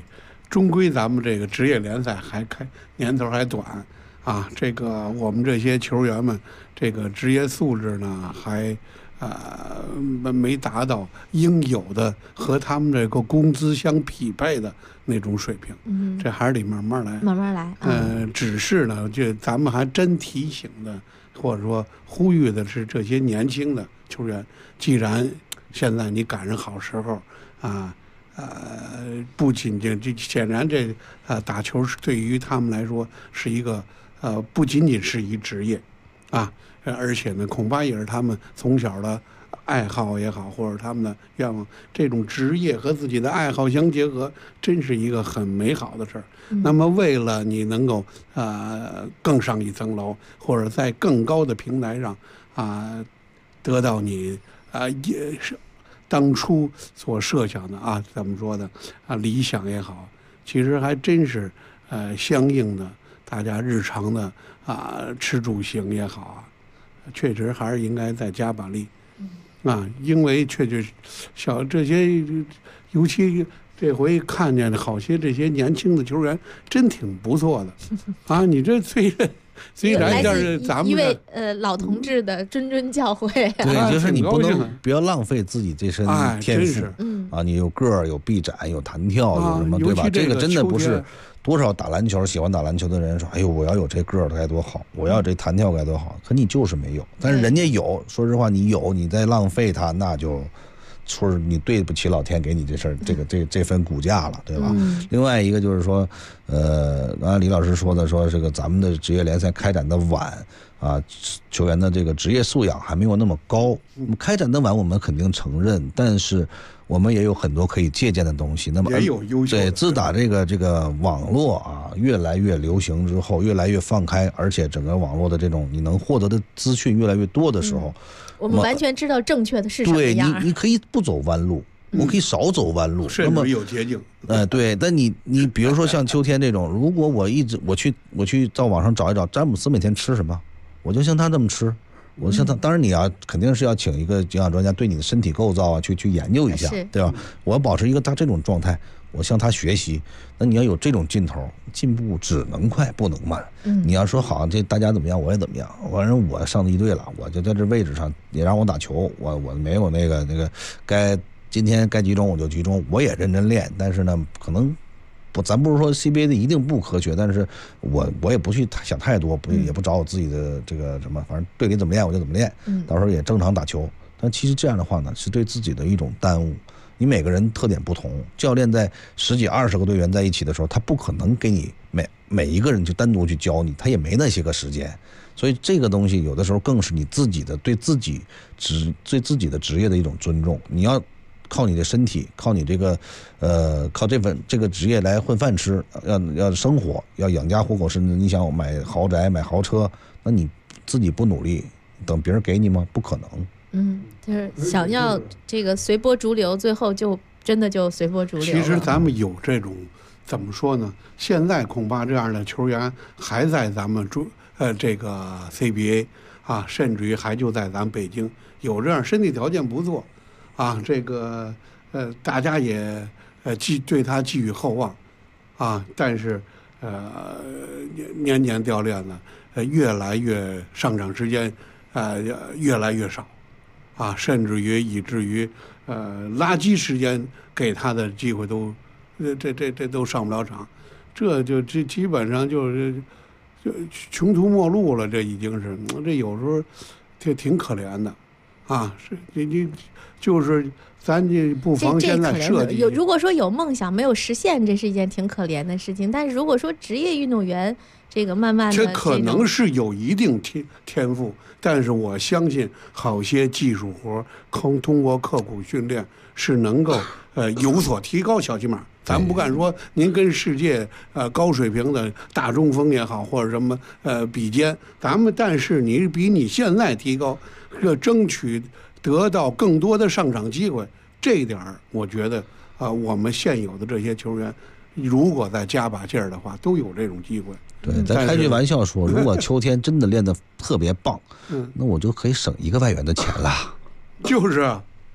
终归咱们这个职业联赛年头还短啊，这个我们这些球员们这个职业素质呢还没达到应有的和他们这个工资相匹配的那种水平，这还是得慢慢来。只是呢，这咱们还真提醒的，或者说呼吁的是这些年轻的球员，既然现在你赶上好时候啊，不仅这显然这打球是对于他们来说是一个不仅仅是一职业啊。而且呢，恐怕也是他们从小的爱好也好，或者他们的愿望，这种职业和自己的爱好相结合，真是一个很美好的事儿。那么，为了你能够更上一层楼，或者在更高的平台上得到你也是当初所设想的怎么说的理想也好，其实还真是相应的大家日常的吃住行也好确实还是应该再加把力因为确实小这些，尤其这回看见好些这些年轻的球员真挺不错的你这虽然就是咱们一位老同志的谆教诲对，就是你不要浪费自己这身天赋你有个儿有臂展有弹跳有什么对吧？这个真的不是多少打篮球喜欢打篮球的人说，哎呦，我要有这个儿该多好，我要这弹跳该多好，可你就是没有。但是人家有，说实话，你有，你再浪费它，那就说你对不起老天给你这事儿，这份骨架了，对吧？另外一个就是说，刚才李老师说的，说这个咱们的职业联赛开展的晚球员的这个职业素养还没有那么高。开展的晚，我们肯定承认，但是我们也有很多可以借鉴的东西。那么也有优秀的。 对，自打这个网络越来越流行之后，越来越放开，而且整个网络的这种你能获得的资讯越来越多的时候， 我们完全知道正确的是什么样。 对，你可以不走弯路。我可以少走弯路， 甚至有捷径。 对，但你比如说像秋天这种，如果我去到网上找一找詹姆斯每天吃什么，我就像他这么吃。我像他，当然你肯定是要请一个营养专家对你的身体构造去研究一下，对吧？我要保持一个他这种状态，我向他学习。那你要有这种劲头，进步只能快不能慢。你要说好，这大家怎么样，我也怎么样。反正我上一队了，我就在这位置上，也让我打球，我没有那个今天该集中我就集中，我也认真练。但是呢，可能咱不是说 CBA 的一定不科学，但是我也不去想太多，也不找我自己的这个什么，反正队里怎么练我就怎么练，到时候也正常打球。但其实这样的话呢，是对自己的一种耽误。你每个人特点不同，教练在10几20个队员在一起的时候，他不可能给你每一个人就单独去教你，他也没那些个时间。所以这个东西有的时候更是你自己的对自己的职业的一种尊重。你要靠你的身体，靠你这个靠这个职业来混饭吃，要生活，要养家糊口，甚至你想买豪宅买豪车，那你自己不努力，等别人给你吗？不可能。 就是想要这个随波逐流，最后就真的就随波逐流了。 其实咱们有这种怎么说呢？现在恐怕这样的球员还在咱们这个 CBA 甚至于还就在咱北京有这样身体条件不错这个大家也对他寄予厚望但是年年掉链子越来越上场时间越来越少甚至于以至于垃圾时间给他的机会都这都上不了场，这基本上就穷途末路了。这已经是这有时候这挺可怜的是你就是咱这不妨现在设计如果说有梦想没有实现，这是一件挺可怜的事情。但是如果说职业运动员这个慢慢的这可能是有一定天赋，但是我相信好些技术活通过刻苦训练是能够有所提高。小起码咱不敢说您跟世界高水平的大中锋也好或者什么比肩，但是你比你现在提高，争取得到更多的上场机会，这一点我觉得我们现有的这些球员如果再加把劲儿的话，都有这种机会。 对，咱开句玩笑说，如果秋天真的练得特别棒，那我就可以省1个外援的钱了。 就是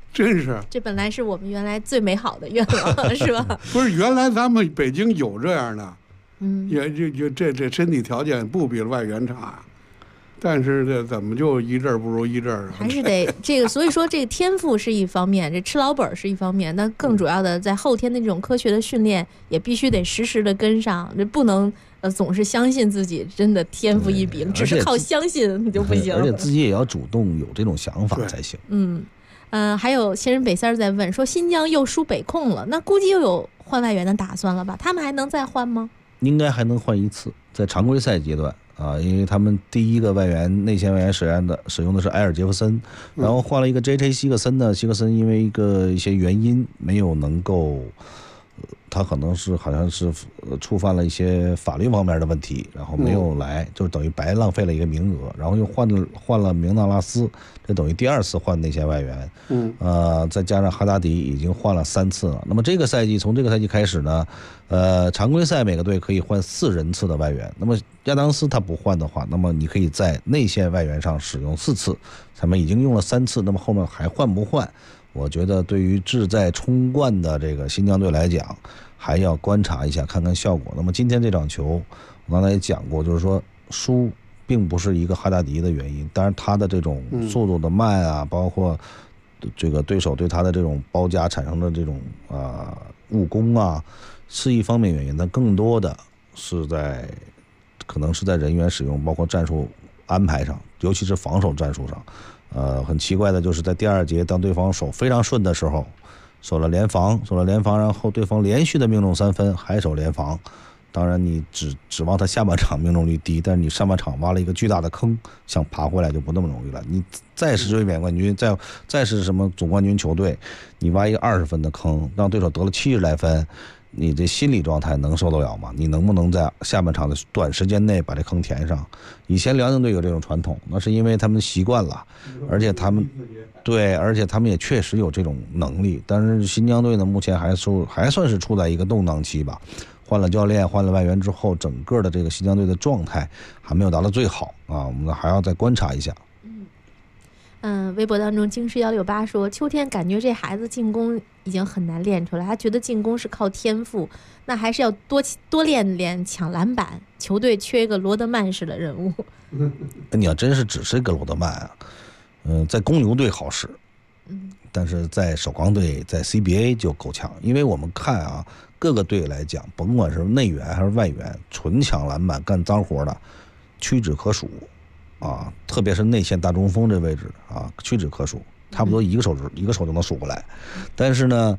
真是， 这本来是我们原来最美好的愿望，是吧？ 不是，原来咱们北京有这样的，也就这身体条件不比外援差，但是这怎么就一阵不如一阵啊？ 还是得这个，所以说这个天赋是一方面，这吃老本是一方面，那更主要的在后天的这种科学的训练也必须得实时的跟上，这不能总是相信自己真的天赋异禀，只是靠相信就不行， 而且自己也要主动有这种想法才行。 还有新人北三儿在问说，新疆又输北控了，那估计又有换外援的打算了吧？他们还能再换吗？ 应该还能换一次，在常规赛阶段啊，因为他们第一个外援内线外援使用的是埃尔杰夫森，然后换了一个 JJ 希克森呢，希克森因为一些原因没有能够。他可能是好像是触犯了一些法律方面的问题，然后没有来，就等于白浪费了一个名额，然后又换了明纳拉斯，这等于第2次换内线外援。再加上哈达迪已经换了3次了。那么从这个赛季开始呢，常规赛每个队可以换4人次的外援。那么亚当斯他不换的话，那么你可以在内线外援上使用4次，咱们已经用了3次，那么后面还换不换？我觉得对于志在冲冠的这个新疆队来讲，还要观察一下，看看效果。那么今天这场球，我刚才也讲过，就是说输并不是一个哈达迪的原因，当然他的这种速度的慢啊，包括这个对手对他的这种包夹产生的这种误攻啊，是一方面原因，但更多的是可能是在人员使用，包括战术安排上，尤其是防守战术上。很奇怪的就是在第2节，当对方守非常顺的时候，守了联防，然后对方连续的命中3分，还守联防。当然你指望他下半场命中率低，但是你上半场挖了一个巨大的坑，想爬回来就不那么容易了。你再是卫冕冠军，再是什么总冠军球队，你挖一个20分的坑，让对手得了70来分，你这心理状态能受得了吗？你能不能在下半场的短时间内把这坑填上？以前辽宁队有这种传统，那是因为他们习惯了，而且他们也确实有这种能力。但是新疆队呢，目前还算是处在一个动荡期吧。换了教练，换了外援之后，整个的这个新疆队的状态还没有达到最好啊，我们还要再观察一下。 微博当中京师168说，秋天感觉这孩子进攻已经很难练出来，他觉得进攻是靠天赋，那还是要多练练抢篮板，球队缺一个罗德曼式的人物。 你要真是只是一个罗德曼啊，在公牛队好使，但是在首钢队在 CBA 就够呛。因为我们看啊，各个队来讲，甭管是内援还是外援，纯抢篮板干脏活的屈指可数啊，特别是内线大中锋这位置啊，屈指可数，差不多一个手就能数过来。但是呢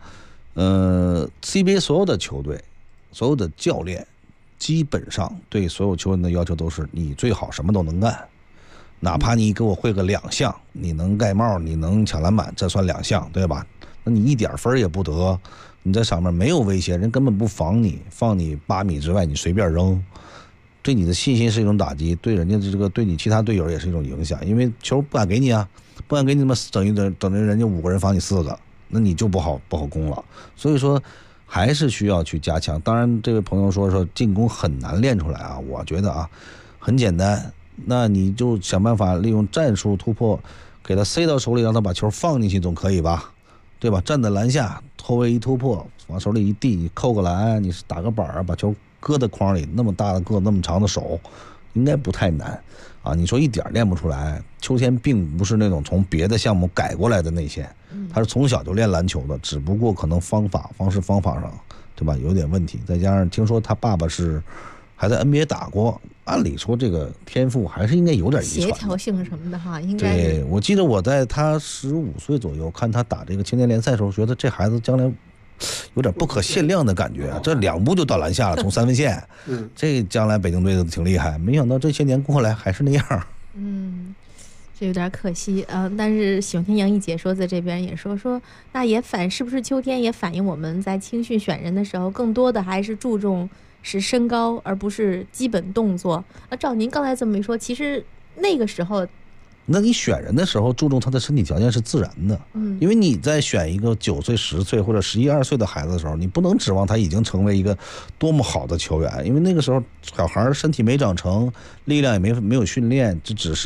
CBA 所有的球队，所有的教练基本上对所有球员的要求都是你最好什么都能干，哪怕你给我会个2项，你能盖帽，你能抢篮板，这算2项，对吧？那你一点分也不得，你在上面没有威胁，人根本不防你，放你8米之外你随便扔，对你的信心是一种打击，对人家对你其他队友也是一种影响，因为球不敢给你啊，不敢给你，等于人家5个人防你4个，那你就不好攻了。所以说还是需要去加强。当然这位朋友说进攻很难练出来啊，我觉得啊很简单，那你就想办法利用战术突破，给他塞到手里，让他把球放进去总可以吧，对吧？站在篮下，后卫一突破往手里一递，你扣个篮，你打个板，把球搁在筐里，那么大的个，那么长的手，应该不太难啊。你说一点练不出来，秋天并不是那种从别的项目改过来的内线，他是从小就练篮球的，只不过可能方法上，对吧，有点问题。再加上听说他爸爸还在 NBA 打过，按理说这个天赋还是应该有点遗传，协调性什么的哈，应该。 对，我记得我在他15岁左右看他打这个青年联赛的时候，觉得这孩子将来有点不可限量的感觉，这2步就到篮下了，从3分线，这将来北京队的挺厉害。没想到这些年过来还是那样。 这有点可惜但是喜欢听杨毅解说在这边也说，那也是不是秋天也反映我们在青训选人的时候，更多的还是注重是身高，而不是基本动作。照您刚才这么一说，其实那个时候。 那你选人的时候注重他的身体条件是自然的，因为你在选一个9岁、10岁或者11、12岁的孩子的时候，你不能指望他已经成为一个多么好的球员，因为那个时候小孩身体没长成，力量也没有训练，这只是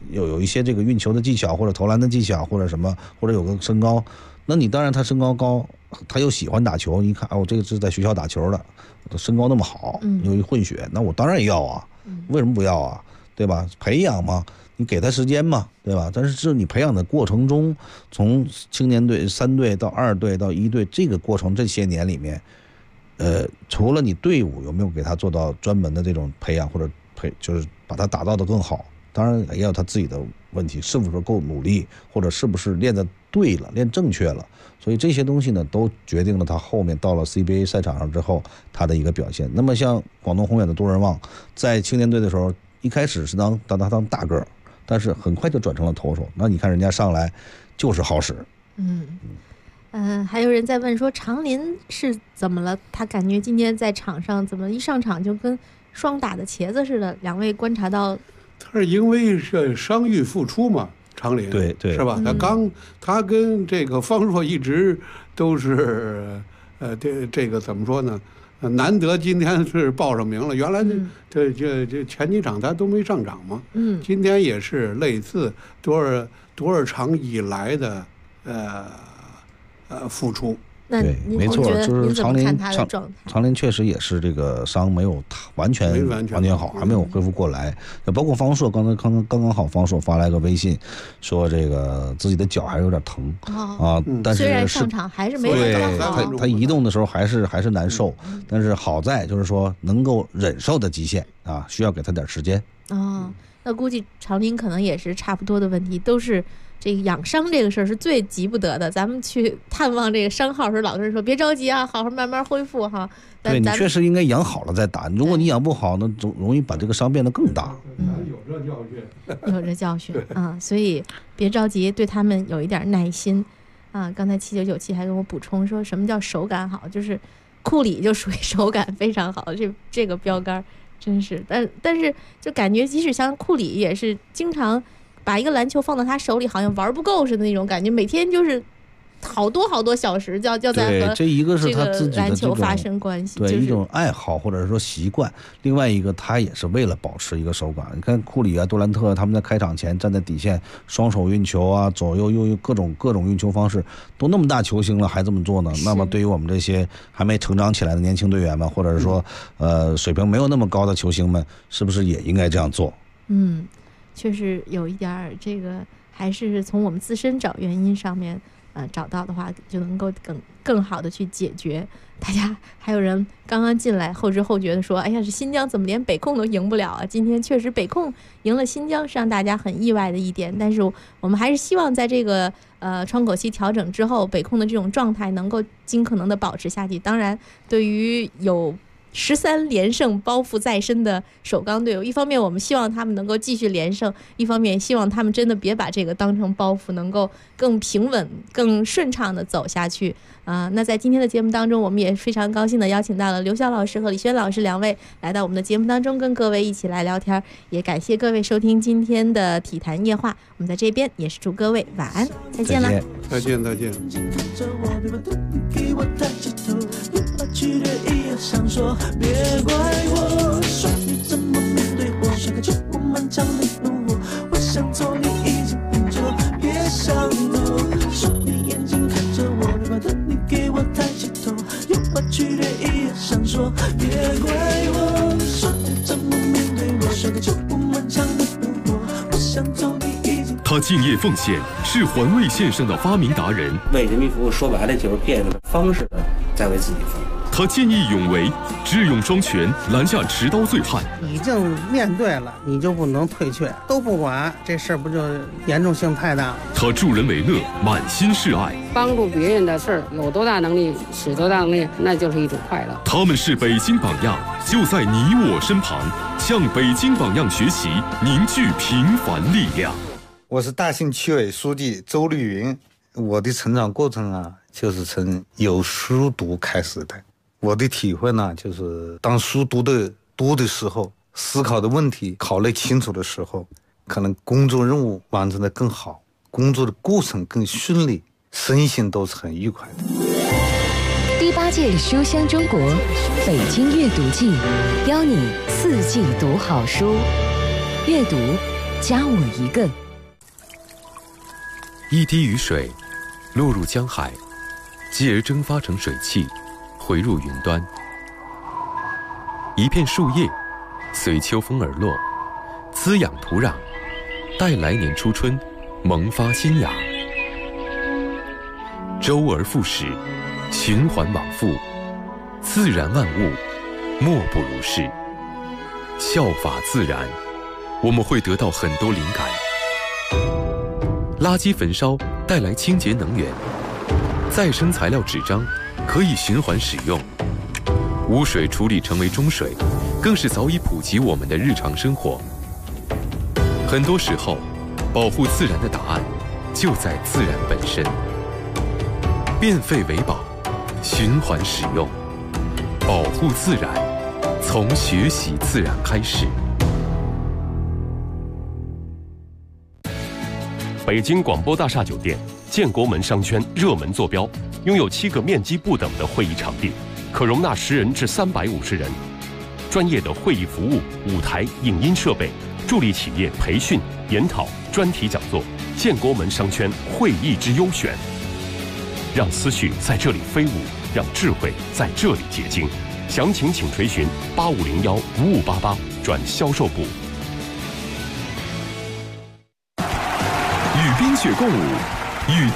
有一些这个运球的技巧，或者投篮的技巧，或者什么，或者有个身高，那你当然他身高高，他又喜欢打球，你看这个是在学校打球的，身高那么好，有一混血，那我当然要啊，为什么不要啊？对吧？培养嘛，你给他时间嘛，对吧？但是你培养的过程中，从青年队3队到2队到1队，这个过程这些年里面，除了你队伍有没有给他做到专门的这种培养或者就是把他打造的更好，当然也有他自己的问题，是不是够努力，或者是不是练的对了，练正确了，所以这些东西呢，都决定了他后面到了 CBA 赛场上之后他的一个表现。那么像广东宏远的杜仁旺，在青年队的时候，一开始是当大个儿，但是很快就转成了投手。那你看人家上来就是好使。 还有人在问说长林是怎么了？他感觉今天在场上怎么一上场就跟双打的茄子似的？两位观察到， 他是因为是伤愈复出嘛？长林对是吧？他跟这个方硕一直都是这个怎么说呢？难得今天是报上名了，原来这前几场他都没上场嘛，今天也是类似多少场以来的复出。 对，没错，就是长林确实也是这个伤没有完全好，还没有恢复过来。包括方硕，刚刚好，方硕发来个微信，说这个自己的脚还有点疼但是虽然上场还是没有好， 他移动的时候还是难受，但是好在就是说能够忍受的极限啊，需要给他点时间。 那估计长林可能也是差不多的问题，都是。这个养伤这个事儿是最急不得的，咱们去探望这个伤号时，老跟人说别着急啊，好好慢慢恢复哈。 对，你确实应该养好了再打，如果你养不好，那容易把这个伤变得更大。 有这教训啊，所以别着急，对他们有一点耐心啊。刚才7997还跟我补充说什么叫手感好，就是库里就属于手感非常好，这个标杆真是，但是就感觉即使像库里也是经常。把一个篮球放到他手里，好像玩不够似的那种感觉，每天就是好多小时就在和这一个是他自己的篮球发生关系， 对，一种爱好或者是说习惯。另外一个，他也是为了保持一个手感。你看库里啊、杜兰特他们在开场前站在底线，双手运球啊，左右又各种运球方式，都那么大球星了还这么做呢？那么对于我们这些还没成长起来的年轻队员们，或者是说水平没有那么高的球星们，是不是也应该这样做？ 确实有一点这个，还是从我们自身找原因上面，找到的话，就能够更好的去解决。大家还有人刚刚进来后知后觉的说：“哎呀，这新疆怎么连北控都赢不了啊？”今天确实北控赢了新疆，是让大家很意外的一点。但是我们还是希望在这个窗口期调整之后，北控的这种状态能够尽可能的保持下去。当然，对于有13连胜包袱在身的首钢队友，一方面我们希望他们能够继续连胜，一方面希望他们真的别把这个当成包袱，能够更平稳更顺畅的走下去那在今天的节目当中，我们也非常高兴的邀请到了刘晓老师和李轩老师两位来到我们的节目当中，跟各位一起来聊天，也感谢各位收听今天的体坛夜话。我们在这边也是祝各位晚安，再见了， 再见。 想说别怪我，说你怎么面对我，像个秋波漫长的路，我想走你已经硬着，别想我，说你眼睛看着我，别怕等你给我抬起头，又把剧烈一样想说别怪我，说你怎么面对我，像个秋波漫长的路，我想走你已经。 他敬业奉献，是环卫线上的发明达人， 为人民服务说白了就是变着方式在为自己服务。 他见义勇为，智勇双全，拦下持刀醉汉。 已经面对了，你就不能退却，都不管，这事儿不就严重性太大了？ 他助人为乐，满心是爱， 帮助别人的事儿，有多大能力使多大能力，那就是一种快乐。 他们是北京榜样，就在你我身旁，向北京榜样学习，凝聚平凡力量。 我是大兴区委书记周绿云，我的成长过程啊，就是从有书读开始的。我的体会呢，就是当书读的多的时候，思考的问题考虑清楚的时候，可能工作任务完成的更好，工作的过程更顺利，身心都是很愉快的。 第8届书香中国北京阅读季，邀你4季读好书，阅读加我一个。 一滴雨水落入江海，继而蒸发成水汽，回入云端。一片树叶随秋风而落，滋养土壤，待来年初春萌发新芽。周而复始，循环往复，自然万物莫不如是。效法自然，我们会得到很多灵感。垃圾焚烧带来清洁能源，再生材料纸张可以循环使用，污水处理成为中水，更是早已普及我们的日常生活。很多时候，保护自然的答案就在自然本身。变废为宝，循环使用，保护自然，从学习自然开始。 北京广播大厦酒店建国门商圈热门坐标，拥有7个面积不等的会议场地，可容纳10人至350人。专业的会议服务、舞台、影音设备，助力企业培训、研讨、专题讲座。建国门商圈会议之优选，让思绪在这里飞舞，让智慧在这里结晶。详情请垂询8501-5588转销售部。 与冰雪共舞，与